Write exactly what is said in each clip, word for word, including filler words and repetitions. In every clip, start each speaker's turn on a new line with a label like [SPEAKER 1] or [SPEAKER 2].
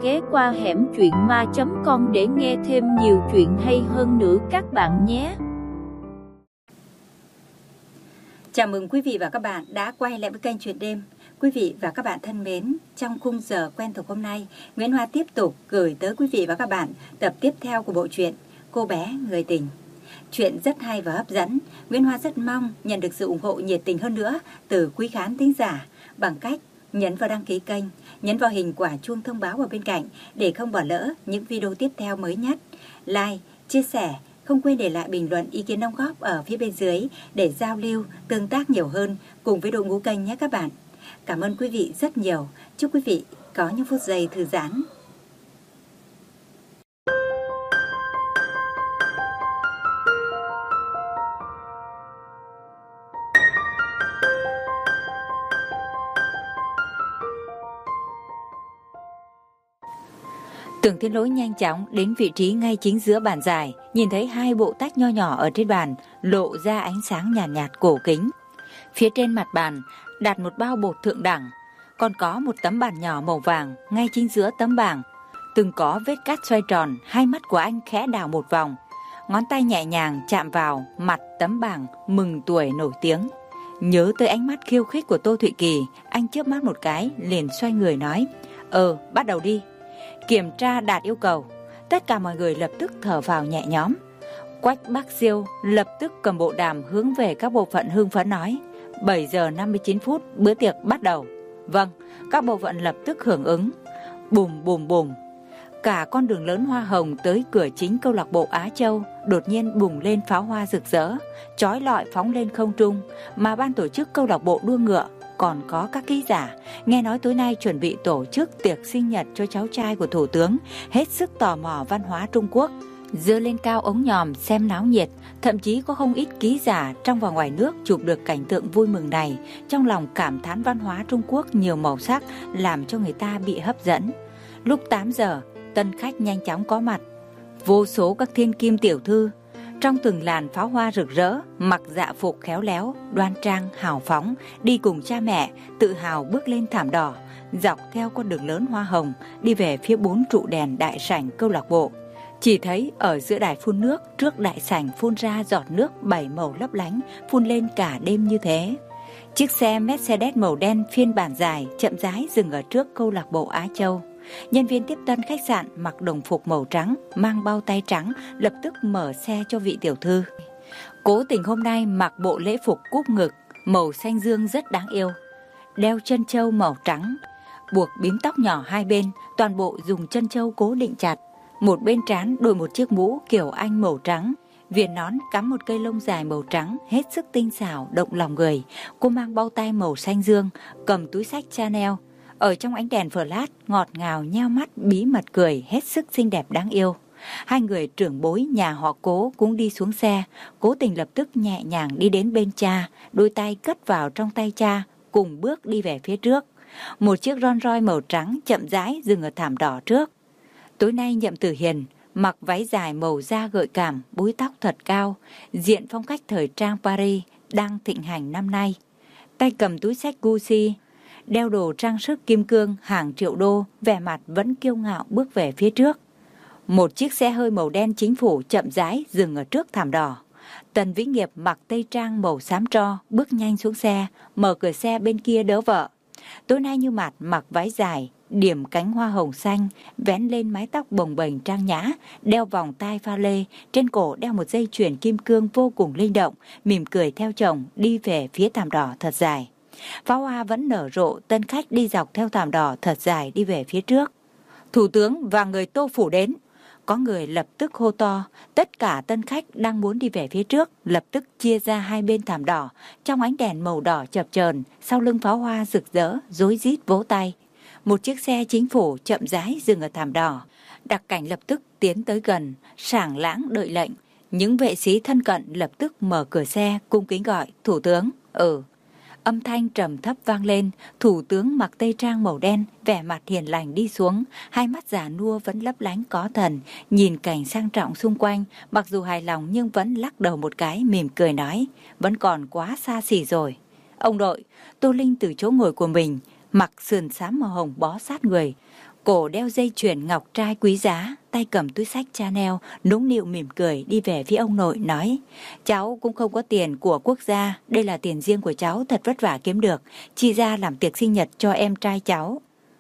[SPEAKER 1] ghé qua hẻm truyện ma chấm com để nghe thêm nhiều chuyện hay hơn nữa các bạn nhé.
[SPEAKER 2] Chào mừng quý vị và các bạn đã quay lại với kênh Chuyện Đêm. Quý vị và các bạn thân mến, trong khung giờ quen thuộc hôm nay, Nguyễn Hoa tiếp tục gửi tới quý vị và các bạn tập tiếp theo của bộ truyện Cô bé người tình. Chuyện rất hay và hấp dẫn. Nguyễn Hoa rất mong nhận được sự ủng hộ nhiệt tình hơn nữa từ quý khán thính giả bằng cách nhấn vào đăng ký kênh, nhấn vào hình quả chuông thông báo ở bên cạnh để không bỏ lỡ những video tiếp theo mới nhất. Like, chia sẻ, không quên để lại bình luận ý kiến đóng góp ở phía bên dưới để giao lưu, tương tác nhiều hơn cùng với đội ngũ kênh nhé các bạn. Cảm ơn quý vị rất nhiều. Chúc quý vị có những phút giây thư giãn.
[SPEAKER 3] Tưởng Thiên Lỗi nhanh chóng đến vị trí ngay chính giữa bàn giải, nhìn thấy hai bộ tách nho nhỏ ở trên bàn, lộ ra ánh sáng nhàn nhạt, nhạt cổ kính. Phía trên mặt bàn đặt một bao bột thượng đẳng, còn có một tấm bảng nhỏ màu vàng ngay chính giữa tấm bảng. Từng có vết cắt xoay tròn, hai mắt của anh khẽ đảo một vòng, ngón tay nhẹ nhàng chạm vào mặt tấm bảng mừng tuổi nổi tiếng. Nhớ tới ánh mắt khiêu khích của Tô Thụy Kỳ, anh chớp mắt một cái, liền xoay người nói: Ờ, bắt đầu đi. Kiểm tra đạt yêu cầu, tất cả mọi người lập tức thở phào nhẹ nhõm. Quách Bắc Siêu lập tức cầm bộ đàm hướng về các bộ phận hưng phấn nói: bảy giờ năm mươi chín phút, bữa tiệc bắt đầu. Vâng, các bộ phận lập tức hưởng ứng. Bùm bùm bùm. Cả con đường lớn hoa hồng tới cửa chính câu lạc bộ Á Châu đột nhiên bùng lên pháo hoa rực rỡ, chói lọi phóng lên không trung, mà ban tổ chức câu lạc bộ đua ngựa còn có các ký giả nghe nói tối nay chuẩn bị tổ chức tiệc sinh nhật cho cháu trai của thủ tướng, hết sức tò mò văn hóa Trung Quốc, giơ lên cao ống nhòm xem náo nhiệt. Thậm chí có không ít ký giả trong và ngoài nước chụp được cảnh tượng vui mừng này, trong lòng cảm thán văn hóa Trung Quốc nhiều màu sắc làm cho người ta bị hấp dẫn. Lúc tám giờ, tân khách nhanh chóng có mặt. Vô số các thiên kim tiểu thư trong từng làn pháo hoa rực rỡ, mặc dạ phục khéo léo, đoan trang, hào phóng, đi cùng cha mẹ, tự hào bước lên thảm đỏ, dọc theo con đường lớn hoa hồng, đi về phía bốn trụ đèn đại sảnh câu lạc bộ. Chỉ thấy ở giữa đài phun nước, trước đại sảnh phun ra giọt nước bảy màu lấp lánh, phun lên cả đêm như thế. Chiếc xe Mercedes màu đen phiên bản dài chậm rãi dừng ở trước câu lạc bộ Á Châu. Nhân viên tiếp tân khách sạn mặc đồng phục màu trắng, mang bao tay trắng, lập tức mở xe cho vị tiểu thư. Cố Tình hôm nay mặc bộ lễ phục cúp ngực, màu xanh dương rất đáng yêu, đeo chân châu màu trắng, buộc bím tóc nhỏ hai bên, toàn bộ dùng chân châu cố định chặt. Một bên trán đội một chiếc mũ kiểu Anh màu trắng, viền nón cắm một cây lông dài màu trắng, hết sức tinh xảo, động lòng người. Cô mang bao tay màu xanh dương, cầm túi xách Chanel. Ở trong ánh đèn flash, ngọt ngào nheo mắt, bí mật cười, hết sức xinh đẹp đáng yêu. Hai người trưởng bối nhà họ Cố cũng đi xuống xe. Cố Tình lập tức nhẹ nhàng đi đến bên cha, đôi tay cất vào trong tay cha, cùng bước đi về phía trước. Một chiếc Rolls Royce màu trắng chậm rãi dừng ở thảm đỏ trước. Tối nay Nhậm Tử Hiền mặc váy dài màu da gợi cảm, búi tóc thật cao, diện phong cách thời trang Paris đang thịnh hành năm nay. Tay cầm túi xách Gucci, đeo đồ trang sức kim cương hàng triệu đô, vẻ mặt vẫn kiêu ngạo bước về phía trước. Một chiếc xe hơi màu đen chính phủ chậm rãi dừng ở trước thảm đỏ. Tần Vĩnh Nghiệp mặc tây trang màu xám tro bước nhanh xuống xe, mở cửa xe bên kia đỡ vợ. Tối nay Như Mạt mặc váy dài, điểm cánh hoa hồng xanh, vén lên mái tóc bồng bềnh trang nhã, đeo vòng tai pha lê, trên cổ đeo một dây chuyền kim cương vô cùng linh động, mỉm cười theo chồng đi về phía thảm đỏ thật dài. Pháo hoa vẫn nở rộ, tân khách đi dọc theo thảm đỏ thật dài đi về phía trước. Thủ tướng và người Tô phủ đến. Có người lập tức hô to, tất cả tân khách đang muốn đi về phía trước, lập tức chia ra hai bên thảm đỏ, trong ánh đèn màu đỏ chập chờn, sau lưng pháo hoa rực rỡ, rối rít vỗ tay. Một chiếc xe chính phủ chậm rãi dừng ở thảm đỏ. Đặc cảnh lập tức tiến tới gần, sảng lãng đợi lệnh. Những vệ sĩ thân cận lập tức mở cửa xe, cung kính gọi, thủ tướng. Ừ. Âm thanh trầm thấp vang lên, thủ tướng mặc tây trang màu đen, vẻ mặt hiền lành đi xuống, hai mắt già nua vẫn lấp lánh có thần, nhìn cảnh sang trọng xung quanh, mặc dù hài lòng nhưng vẫn lắc đầu một cái, mỉm cười nói, vẫn còn quá xa xỉ rồi. Ông đội, Tô Linh từ chỗ ngồi của mình, mặc sườn xám màu hồng bó sát người, cổ đeo dây chuyền ngọc trai quý giá, tay cầm túi xách Chanel, nũng nịu mỉm cười đi về phía ông nội nói: cháu cũng không có tiền của quốc gia, đây là tiền riêng của cháu thật vất vả kiếm được, chi ra làm tiệc sinh nhật cho em trai cháu.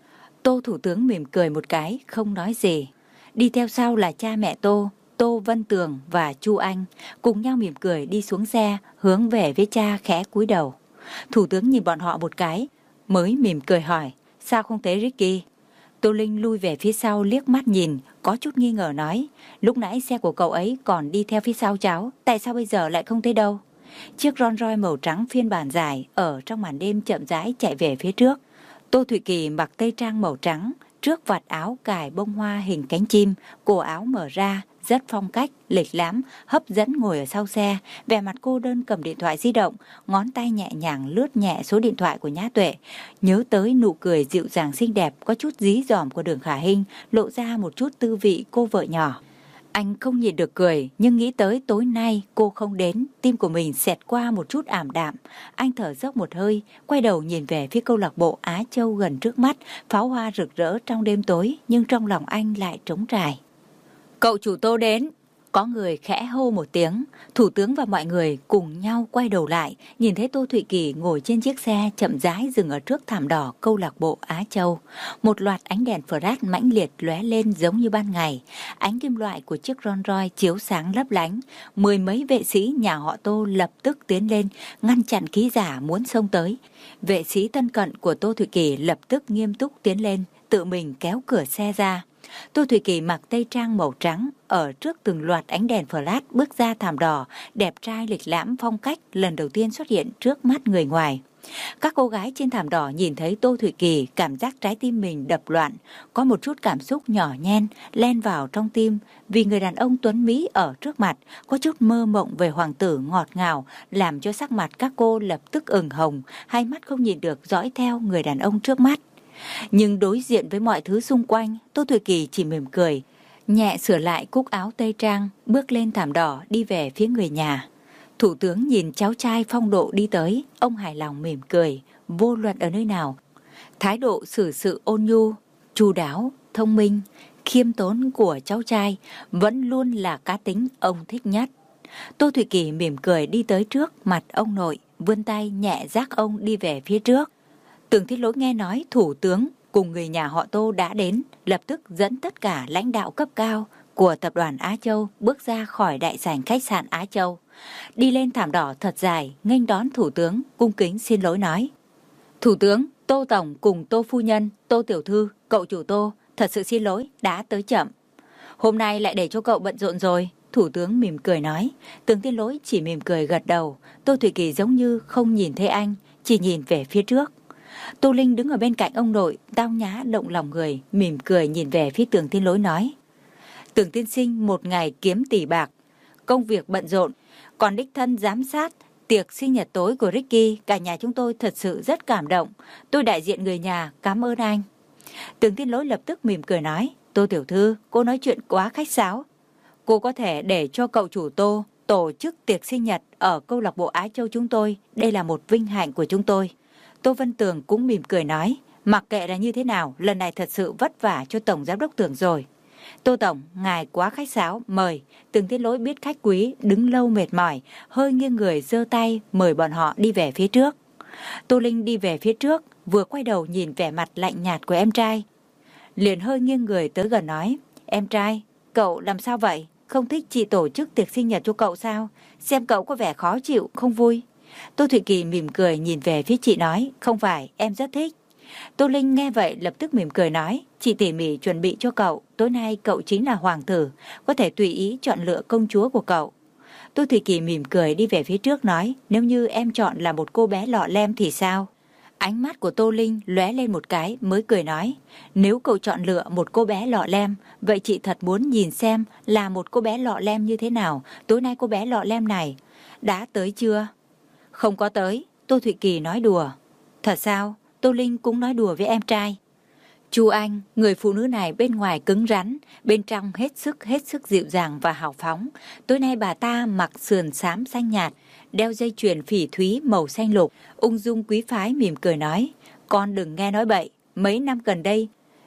[SPEAKER 3] Tô thủ tướng mỉm cười một cái, không nói gì. Đi theo sau là cha mẹ Tô, Tô Vân Tường và Chu Anh, cùng nhau mỉm cười đi xuống xe, hướng về với cha khẽ cúi đầu. Thủ tướng nhìn bọn họ một cái, mới mỉm cười hỏi: sao không thấy Ricky? Tô Linh lui về phía sau liếc mắt nhìn, có chút nghi ngờ nói: lúc nãy xe của cậu ấy còn đi theo phía sau cháu, tại sao bây giờ lại không thấy đâu? Chiếc Rolls Royce màu trắng phiên bản dài ở trong màn đêm chậm rãi chạy về phía trước. Tô Thụy Kỳ mặc tây trang màu trắng, trước vạt áo cài bông hoa hình cánh chim, cổ áo mở ra, rất phong cách, lịch lãm, hấp dẫn ngồi ở sau xe, vẻ mặt cô đơn cầm điện thoại di động, ngón tay nhẹ nhàng lướt nhẹ số điện thoại của Nhã Tuệ, nhớ tới nụ cười dịu dàng xinh đẹp, có chút dí dỏm của Đường Khả Hinh, lộ ra một chút tư vị cô vợ nhỏ. Anh không nhịn được cười, nhưng nghĩ tới tối nay cô không đến, tim của mình xẹt qua một chút ảm đạm. Anh thở dốc một hơi, quay đầu nhìn về phía câu lạc bộ Á Châu gần trước mắt, pháo hoa rực rỡ trong đêm tối, nhưng trong lòng anh lại trống trải. Cậu chủ Tô đến. Có người khẽ hô một tiếng, thủ tướng và mọi người cùng nhau quay đầu lại, nhìn thấy Tô Thụy Kỳ ngồi trên chiếc xe chậm rãi dừng ở trước thảm đỏ câu lạc bộ Á Châu. Một loạt ánh đèn flash mãnh liệt lóe lên giống như ban ngày, ánh kim loại của chiếc Rolls Royce chiếu sáng lấp lánh. Mười mấy vệ sĩ nhà họ Tô lập tức tiến lên, ngăn chặn ký giả muốn xông tới. Vệ sĩ thân cận của Tô Thụy Kỳ lập tức nghiêm túc tiến lên, tự mình kéo cửa xe ra. Tô Thụy Kỳ mặc tây trang màu trắng, ở trước từng loạt ánh đèn flash bước ra thảm đỏ, đẹp trai lịch lãm phong cách lần đầu tiên xuất hiện trước mắt người ngoài. Các cô gái trên thảm đỏ nhìn thấy Tô Thụy Kỳ, cảm giác trái tim mình đập loạn, có một chút cảm xúc nhỏ nhen len vào trong tim, vì người đàn ông tuấn Mỹ ở trước mặt, có chút mơ mộng về hoàng tử ngọt ngào, làm cho sắc mặt các cô lập tức ửng hồng, hai mắt không nhìn được dõi theo người đàn ông trước mắt. Nhưng đối diện với mọi thứ xung quanh, Tô Thụy Kỳ chỉ mỉm cười, nhẹ sửa lại cúc áo tây trang, bước lên thảm đỏ đi về phía người nhà. Thủ tướng nhìn cháu trai phong độ đi tới, ông hài lòng mỉm cười, vô luận ở nơi nào. Thái độ xử sự ôn nhu, chu đáo, thông minh, khiêm tốn của cháu trai vẫn luôn là cá tính ông thích nhất. Tô Thụy Kỳ mỉm cười đi tới trước mặt ông nội, vươn tay nhẹ dắt ông đi về phía trước. Tưởng Thiết Lỗi nghe nói thủ tướng cùng người nhà họ Tô đã đến, lập tức dẫn tất cả lãnh đạo cấp cao của tập đoàn Á Châu bước ra khỏi đại sảnh khách sạn Á Châu. Đi lên thảm đỏ thật dài, nghênh đón thủ tướng, cung kính xin lỗi nói: Thủ tướng, Tô Tổng cùng Tô Phu Nhân, Tô Tiểu Thư, cậu chủ Tô, thật sự xin lỗi, đã tới chậm. Hôm nay lại để cho cậu bận rộn rồi. Thủ tướng mỉm cười nói. Tưởng Thiết Lỗi chỉ mỉm cười gật đầu. Tô Thụy Kỳ giống như không nhìn thấy anh, chỉ nhìn về phía trước. Tô Linh đứng ở bên cạnh ông nội, tao nhã động lòng người, mỉm cười nhìn về phía Tưởng Thiên Lỗi nói: Tưởng tiên sinh một ngày kiếm tỷ bạc, công việc bận rộn, còn đích thân giám sát tiệc sinh nhật tối của Ricky, cả nhà chúng tôi thật sự rất cảm động. Tôi đại diện người nhà cảm ơn anh. Tưởng Thiên Lỗi lập tức mỉm cười nói: Tô Tiểu Thư, cô nói chuyện quá khách sáo. Cô có thể để cho cậu chủ Tô tổ chức tiệc sinh nhật ở câu lạc bộ Á Châu chúng tôi, đây là một vinh hạnh của chúng tôi. Tô Vân Tường cũng mỉm cười nói: mặc kệ là như thế nào, lần này thật sự vất vả cho Tổng Giám đốc Tưởng rồi. Tô Tổng, ngài quá khách sáo, mời. Tưởng Thiên Lỗi biết khách quý đứng lâu mệt mỏi, hơi nghiêng người giơ tay mời bọn họ đi về phía trước. Tô Linh đi về phía trước, vừa quay đầu nhìn vẻ mặt lạnh nhạt của em trai, liền hơi nghiêng người tới gần nói: Em trai, cậu làm sao vậy? Không thích chị tổ chức tiệc sinh nhật cho cậu sao? Xem cậu có vẻ khó chịu, không vui. Tô Thụy Kỳ mỉm cười nhìn về phía chị nói: Không phải, em rất thích. Tô Linh nghe vậy lập tức mỉm cười nói: Chị tỉ mỉ chuẩn bị cho cậu, tối nay cậu chính là hoàng tử, có thể tùy ý chọn lựa công chúa của cậu. Tô Thụy Kỳ mỉm cười đi về phía trước nói: Nếu như em chọn là một cô bé lọ lem thì sao? Ánh mắt của Tô Linh lóe lên một cái mới cười nói: Nếu cậu chọn lựa một cô bé lọ lem, vậy chị thật muốn nhìn xem là một cô bé lọ lem như thế nào. Tối nay cô bé lọ lem này đã tới chưa? Không có tới. Tô Thụy Kỳ nói đùa. Thật sao? Tô Linh cũng nói đùa với em trai. Chu Anh, người phụ nữ này bên ngoài cứng rắn, bên trong hết sức hết sức dịu dàng và hào phóng. Tối nay bà ta mặc sườn xám xanh nhạt, đeo dây chuyền phỉ thúy màu xanh lục, ung dung quý phái mỉm cười nói: Con đừng nghe nói bậy, mấy năm gần đây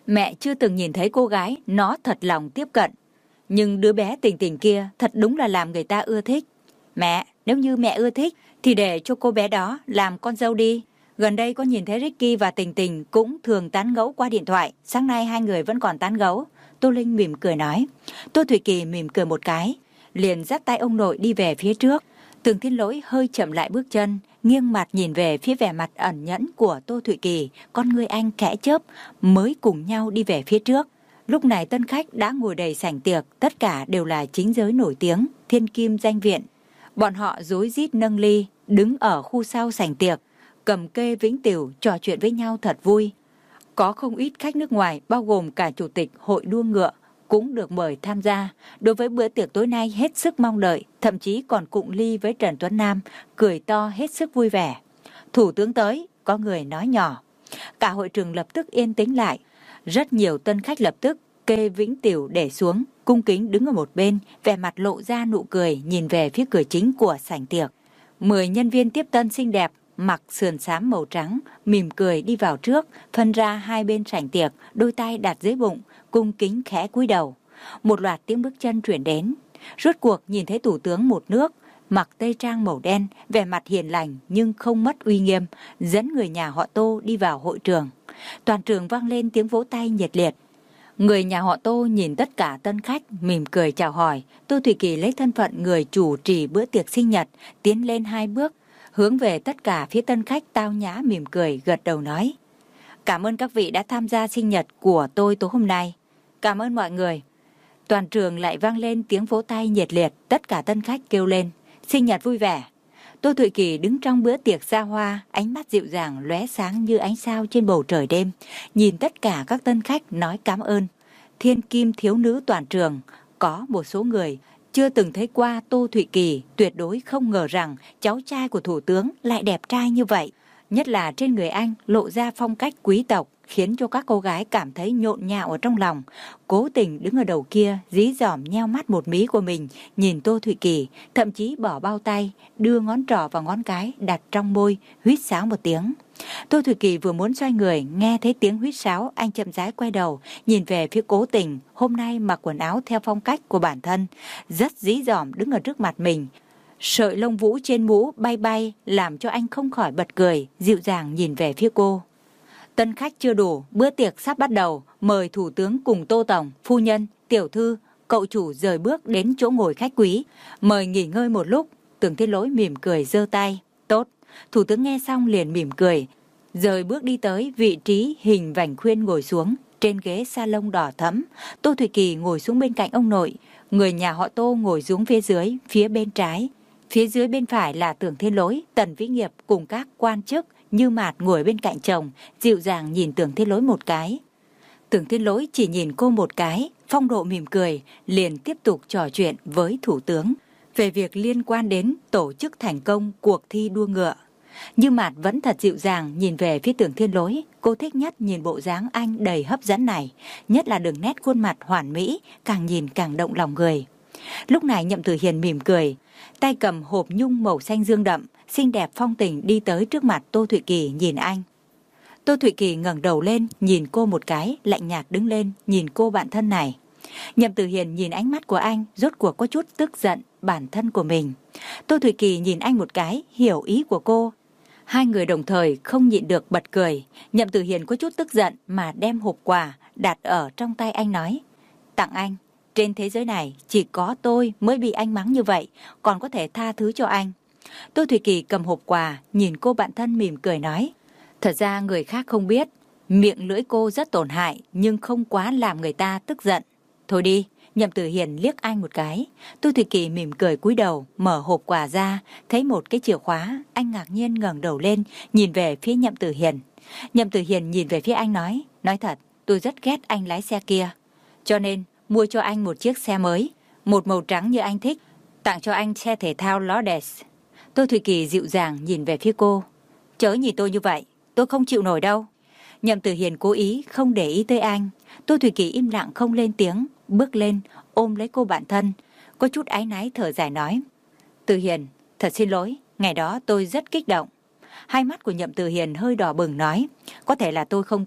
[SPEAKER 3] Mẹ chưa từng nhìn thấy cô gái nó thật lòng tiếp cận. Nhưng đứa bé Tình Tình kia thật đúng là làm người ta ưa thích. Mẹ, nếu như mẹ ưa thích thì để cho cô bé đó làm con dâu đi. Gần đây có nhìn thấy Ricky và Tình Tình cũng thường tán gẫu qua điện thoại. Sáng nay hai người vẫn còn tán gẫu. Tô Linh mỉm cười nói. Tô Thủy Kỳ mỉm cười một cái, liền dắt tay ông nội đi về phía trước. Tưởng Thiên Lỗi hơi chậm lại bước chân, nghiêng mặt nhìn về phía vẻ mặt ẩn nhẫn của Tô Thủy Kỳ, con người anh khẽ chớp, mới cùng nhau đi về phía trước. Lúc này tân khách đã ngồi đầy sảnh tiệc, tất cả đều là chính giới nổi tiếng, thiên kim danh viện. Bọn họ rối rít nâng ly, đứng ở khu sau sảnh tiệc, cầm kê vĩnh tiểu trò chuyện với nhau thật vui. Có không ít khách nước ngoài, bao gồm cả chủ tịch hội đua ngựa, cũng được mời tham gia. Đối với bữa tiệc tối nay hết sức mong đợi, thậm chí còn cụng ly với Trần Tuấn Nam, cười to hết sức vui vẻ. Thủ tướng tới, có người nói nhỏ. Cả hội trường lập tức yên tĩnh lại. Rất nhiều tân khách lập tức kê vĩnh tiểu để xuống, cung kính đứng ở một bên, vẻ mặt lộ ra nụ cười nhìn về phía cửa chính của sảnh tiệc. Mười nhân viên tiếp tân xinh đẹp, mặc sườn xám màu trắng, mỉm cười đi vào trước, phân ra hai bên sảnh tiệc, đôi tay đặt dưới bụng, cung kính khẽ cúi đầu. Một loạt tiếng bước chân truyền đến. Rốt cuộc nhìn thấy thủ tướng một nước, mặc tây trang màu đen, vẻ mặt hiền lành nhưng không mất uy nghiêm, dẫn người nhà họ Tô đi vào hội trường. Toàn trường vang lên tiếng vỗ tay nhiệt liệt. Người nhà họ Tô nhìn tất cả tân khách, mỉm cười chào hỏi. Tô Thủy Kỳ lấy thân phận người chủ trì bữa tiệc sinh nhật, tiến lên hai bước, hướng về tất cả phía tân khách tao nhã mỉm cười gật đầu nói. Cảm ơn các vị đã tham gia sinh nhật của tôi tối hôm nay. Cảm ơn mọi người. Toàn trường lại vang lên tiếng vỗ tay nhiệt liệt, tất cả tân khách kêu lên. Sinh nhật vui vẻ. Tô Thụy Kỳ đứng trong bữa tiệc xa hoa, ánh mắt dịu dàng lóe sáng như ánh sao trên bầu trời đêm. Nhìn tất cả các tân khách nói cảm ơn. Thiên kim thiếu nữ toàn trường, có một số người chưa từng thấy qua Tô Thụy Kỳ, tuyệt đối không ngờ rằng cháu trai của thủ tướng lại đẹp trai như vậy. Nhất là trên người anh lộ ra phong cách quý tộc, khiến cho các cô gái cảm thấy nhộn nhạo ở trong lòng. Cố tình đứng ở đầu kia, dí dỏm nheo mắt một mí của mình, nhìn Tô Thụy Kỳ, thậm chí bỏ bao tay, đưa ngón trỏ vào ngón cái, đặt trong môi, huýt sáo một tiếng. Tô Thụy Kỳ vừa muốn xoay người, nghe thấy tiếng huýt sáo, anh chậm rãi quay đầu, nhìn về phía Cố Tình, hôm nay mặc quần áo theo phong cách của bản thân, rất dí dỏm đứng ở trước mặt mình. Sợi lông vũ trên mũ bay bay, làm cho anh không khỏi bật cười, dịu dàng nhìn về phía cô. Tân khách chưa đủ, bữa tiệc sắp bắt đầu, mời thủ tướng cùng Tô Tổng, phu nhân, tiểu thư, cậu chủ rời bước đến chỗ ngồi khách quý. Mời nghỉ ngơi một lúc. Tưởng Thiên Lỗi mỉm cười giơ tay. Tốt. Thủ tướng nghe xong liền mỉm cười, rời bước đi tới vị trí hình vành khuyên ngồi xuống. Trên ghế salon đỏ thẫm, Tô Thụy Kỳ ngồi xuống bên cạnh ông nội. Người nhà họ Tô ngồi xuống phía dưới, phía bên trái. Phía dưới bên phải là Tưởng Thiên Lỗi, Tần Vĩ Nghiệp cùng các quan chức. Như Mạt ngồi bên cạnh chồng, dịu dàng nhìn Tưởng Thiên Lỗi một cái. Tưởng Thiên Lỗi chỉ nhìn cô một cái, phong độ mỉm cười, liền tiếp tục trò chuyện với thủ tướng về việc liên quan đến tổ chức thành công cuộc thi đua ngựa. Như Mạt vẫn thật dịu dàng nhìn về phía Tưởng Thiên Lỗi, cô thích nhất nhìn bộ dáng anh đầy hấp dẫn này, nhất là đường nét khuôn mặt hoàn mỹ, càng nhìn càng động lòng người. Lúc này Nhậm Tử Hiền mỉm cười, tay cầm hộp nhung màu xanh dương đậm, xinh đẹp phong tình đi tới trước mặt Tô Thụy Kỳ nhìn anh. Tô Thụy Kỳ ngẩng đầu lên, nhìn cô một cái, lạnh nhạt đứng lên, nhìn cô bạn thân này. Nhậm Tử Hiền nhìn ánh mắt của anh, rốt cuộc có chút tức giận bản thân của mình. Tô Thụy Kỳ nhìn anh một cái, hiểu ý của cô. Hai người đồng thời không nhịn được bật cười. Nhậm Tử Hiền có chút tức giận mà đem hộp quà đặt ở trong tay anh nói. Tặng anh. Trên thế giới này chỉ có tôi mới bị anh mắng như vậy, còn có thể tha thứ cho anh. Tô Thụy Kỳ cầm hộp quà, nhìn cô bạn thân mỉm cười nói. Thật ra người khác không biết, miệng lưỡi cô rất tổn hại, nhưng không quá làm người ta tức giận. Thôi đi, Nhậm Tử Hiền liếc anh một cái. Tô Thụy Kỳ mỉm cười cúi đầu, mở hộp quà ra, thấy một cái chìa khóa, anh ngạc nhiên ngẩng đầu lên, nhìn về phía Nhậm Tử Hiền. Nhậm Tử Hiền nhìn về phía anh nói, nói thật, tôi rất ghét anh lái xe kia. Cho nên, mua cho anh một chiếc xe mới, một màu trắng như anh thích, tặng cho anh xe thể thao Lotus. Tô Thụy Kỳ dịu dàng nhìn về phía cô. Chớ nhìn tôi như vậy, tôi không chịu nổi đâu. Nhậm Tử Hiền cố ý không để ý tới anh. Tô Thụy Kỳ im lặng không lên tiếng, bước lên, ôm lấy cô bạn thân. Có chút áy náy thở dài nói. Tử Hiền, thật xin lỗi, ngày đó tôi rất kích động. Hai mắt của Nhậm Tử Hiền hơi đỏ bừng nói. Có thể là tôi không tốt,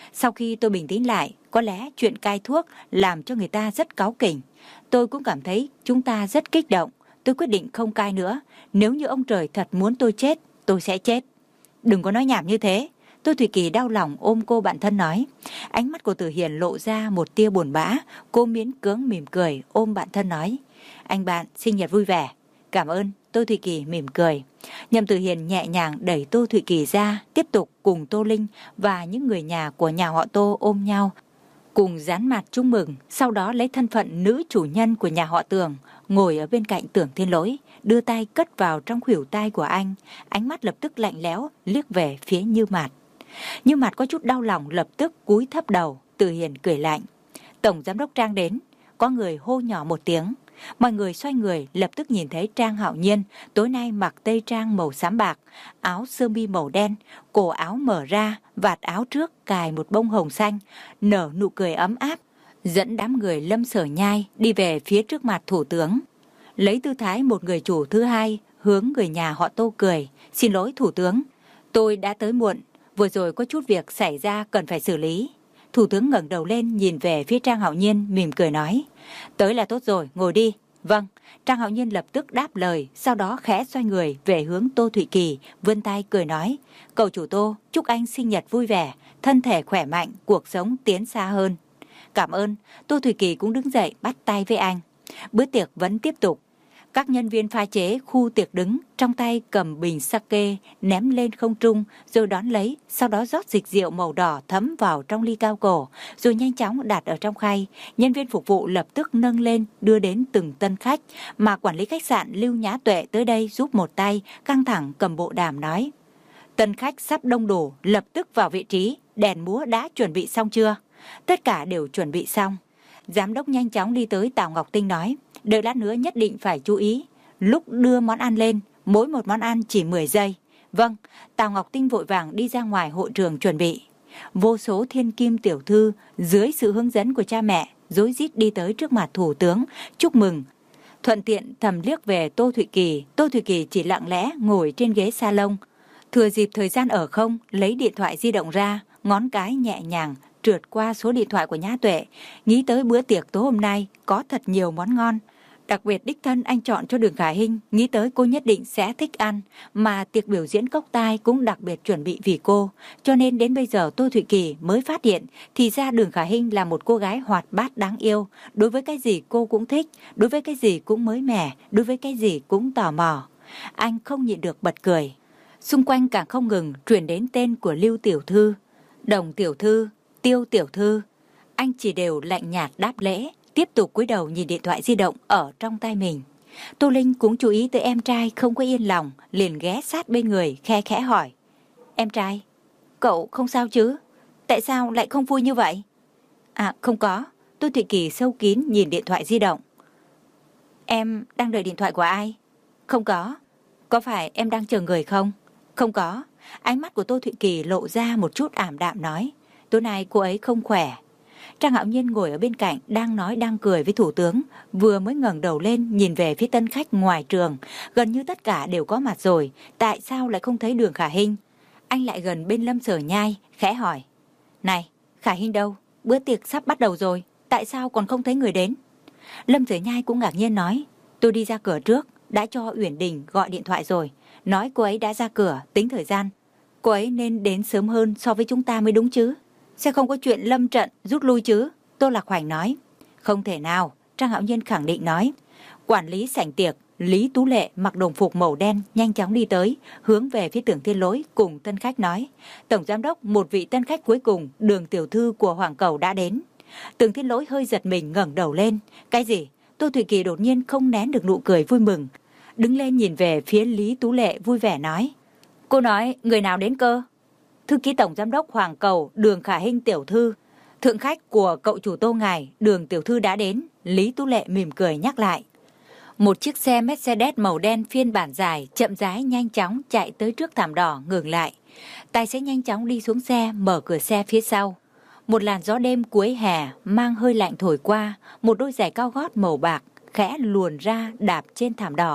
[SPEAKER 3] Sau khi tôi bình tĩnh lại, có lẽ chuyện cai thuốc làm cho người ta rất cáu kỉnh. Tôi cũng cảm thấy chúng ta rất kích động. Tôi quyết định không cai nữa. Nếu như ông trời thật muốn tôi chết, tôi sẽ chết. Đừng có nói nhảm như thế. Tô Thủy Kỳ đau lòng ôm cô bạn thân nói. Ánh mắt của Từ Hiền lộ ra một tia buồn bã. Cô miễn cưỡng mỉm cười ôm bạn thân nói. Anh bạn sinh nhật vui vẻ. Cảm ơn. Tô Thủy Kỳ mỉm cười. Nhậm Từ Hiền nhẹ nhàng đẩy Tô Thủy Kỳ ra, tiếp tục cùng Tô Linh và những người nhà của nhà họ Tô ôm nhau, cùng dán mặt chúc mừng. Sau đó lấy thân phận nữ chủ nhân của nhà họ Tưởng, ngồi ở bên cạnh Tưởng Thiên Lỗi, đưa tay cất vào trong khuỷu tay của anh. Ánh mắt lập tức lạnh lẽo liếc về phía Như Mạt. Như Mạt có chút đau lòng, lập tức cúi thấp đầu. Từ Hiền cười lạnh. Tổng giám đốc Trang đến. Có người hô nhỏ một tiếng. Mọi người xoay người lập tức nhìn thấy Trang Hạo Nhiên tối nay mặc tây trang màu xám bạc, áo sơ mi màu đen, cổ áo mở ra, vạt áo trước cài một bông hồng xanh, nở nụ cười ấm áp, dẫn đám người Lâm Sở Nhai đi về phía trước mặt thủ tướng. Lấy tư thái một người chủ thứ hai, hướng người nhà họ Tô cười. Xin lỗi thủ tướng, tôi đã tới muộn, vừa rồi có chút việc xảy ra cần phải xử lý. Thủ tướng ngẩng đầu lên nhìn về phía Trang Hạo Nhiên mỉm cười nói. Tới là tốt rồi, ngồi đi. Vâng. Trang Hạo Nhiên lập tức đáp lời, sau đó khẽ xoay người về hướng Tô Thủy Kỳ, vươn tay cười nói. Cậu chủ Tô, chúc anh sinh nhật vui vẻ, thân thể khỏe mạnh, cuộc sống tiến xa hơn. Cảm ơn. Tô Thủy Kỳ cũng đứng dậy bắt tay với anh. Bữa tiệc vẫn tiếp tục. Các nhân viên pha chế khu tiệc đứng, trong tay cầm bình sake ném lên không trung rồi đón lấy, sau đó rót dịch rượu màu đỏ thấm vào trong ly cao cổ, rồi nhanh chóng đặt ở trong khay. Nhân viên phục vụ lập tức nâng lên đưa đến từng tân khách, mà quản lý khách sạn Lưu Nhã Tuệ tới đây giúp một tay, căng thẳng cầm bộ đàm nói. Tân khách sắp đông đủ, lập tức vào vị trí, đèn múa đã chuẩn bị xong chưa? Tất cả đều chuẩn bị xong. Giám đốc nhanh chóng đi tới Tào Ngọc Tinh nói. Đợi lát nữa nhất định phải chú ý. Lúc đưa món ăn lên, mỗi một món ăn chỉ mười giây. Vâng, Tào Ngọc Tinh vội vàng đi ra ngoài hội trường chuẩn bị. Vô số thiên kim tiểu thư dưới sự hướng dẫn của cha mẹ rối rít đi tới trước mặt thủ tướng chúc mừng. Thuận tiện thầm liếc về Tô Thủy Kỳ. Tô Thủy Kỳ chỉ lặng lẽ ngồi trên ghế salon. Thừa dịp thời gian ở không, lấy điện thoại di động ra, ngón cái nhẹ nhàng trượt qua số điện thoại của Nhã Tuệ. Nghĩ tới bữa tiệc tối hôm nay có thật nhiều món ngon. Đặc biệt đích thân anh chọn cho Đường Khả Hinh, nghĩ tới cô nhất định sẽ thích ăn, mà tiệc biểu diễn cốc tai cũng đặc biệt chuẩn bị vì cô. Cho nên đến bây giờ Tô Thủy Kỳ mới phát hiện, thì ra Đường Khả Hinh là một cô gái hoạt bát đáng yêu. Đối với cái gì cô cũng thích, đối với cái gì cũng mới mẻ, đối với cái gì cũng tò mò. Anh không nhịn được bật cười. Xung quanh càng không ngừng truyền đến tên của Lưu Tiểu Thư, Đồng Tiểu Thư, Tiêu Tiểu Thư. Anh chỉ đều lạnh nhạt đáp lễ, tiếp tục cúi đầu nhìn điện thoại di động ở trong tay mình. Tô Linh cũng chú ý tới em trai không có yên lòng, liền ghé sát bên người khe khẽ hỏi. Em trai, cậu không sao chứ? Tại sao lại không vui như vậy? À không có. Tô Thủy Kỳ sâu kín nhìn điện thoại di động. Em đang đợi điện thoại của ai? Không có. Có phải em đang chờ người không? Không có. Ánh mắt của Tô Thủy Kỳ lộ ra một chút ảm đạm nói. Tối nay cô ấy không khỏe. Trang Hạo Nhiên ngồi ở bên cạnh đang nói đang cười với thủ tướng, vừa mới ngẩng đầu lên nhìn về phía tân khách ngoài trường, gần như tất cả đều có mặt rồi, tại sao lại không thấy Đường Khả Hinh? Anh lại gần bên Lâm Sở Nhai, khẽ hỏi. Này, Khả Hinh đâu? Bữa tiệc sắp bắt đầu rồi, tại sao còn không thấy người đến? Lâm Sở Nhai cũng ngạc nhiên nói. Tôi đi ra cửa trước, đã cho Uyển Đình gọi điện thoại rồi, nói cô ấy đã ra cửa, tính thời gian. Cô ấy nên đến sớm hơn so với chúng ta mới đúng chứ. Sẽ không có chuyện lâm trận rút lui chứ? Tô Lạc Khoảnh nói. Không thể nào, Trang Hạo Nhiên khẳng định nói. Quản lý sảnh tiệc Lý Tú Lệ mặc đồng phục màu đen nhanh chóng đi tới, hướng về phía Tưởng Thiên Lỗi cùng tân khách nói. Tổng giám đốc, một vị tân khách cuối cùng, Đường tiểu thư của Hoàng Cầu đã đến. Tưởng Thiên Lỗi hơi giật mình ngẩng đầu lên. Cái gì? Tô Thủy Kỳ đột nhiên không nén được nụ cười vui mừng, đứng lên nhìn về phía Lý Tú Lệ vui vẻ nói. Cô nói người nào đến cơ? Thư ký tổng giám đốc Hoàng Cầu, Đường Khả Hinh tiểu thư. Thượng khách của cậu chủ Tô ngài, Đường tiểu thư đã đến. Lý Tú Lệ mỉm cười nhắc lại. Một chiếc xe Mercedes màu đen phiên bản dài chậm rãi nhanh chóng chạy tới trước thảm đỏ ngừng lại. Tài xế nhanh chóng đi xuống xe, mở cửa xe phía sau. Một làn gió đêm cuối hè mang hơi lạnh thổi qua, một đôi giày cao gót màu bạc khẽ luồn ra đạp trên thảm đỏ.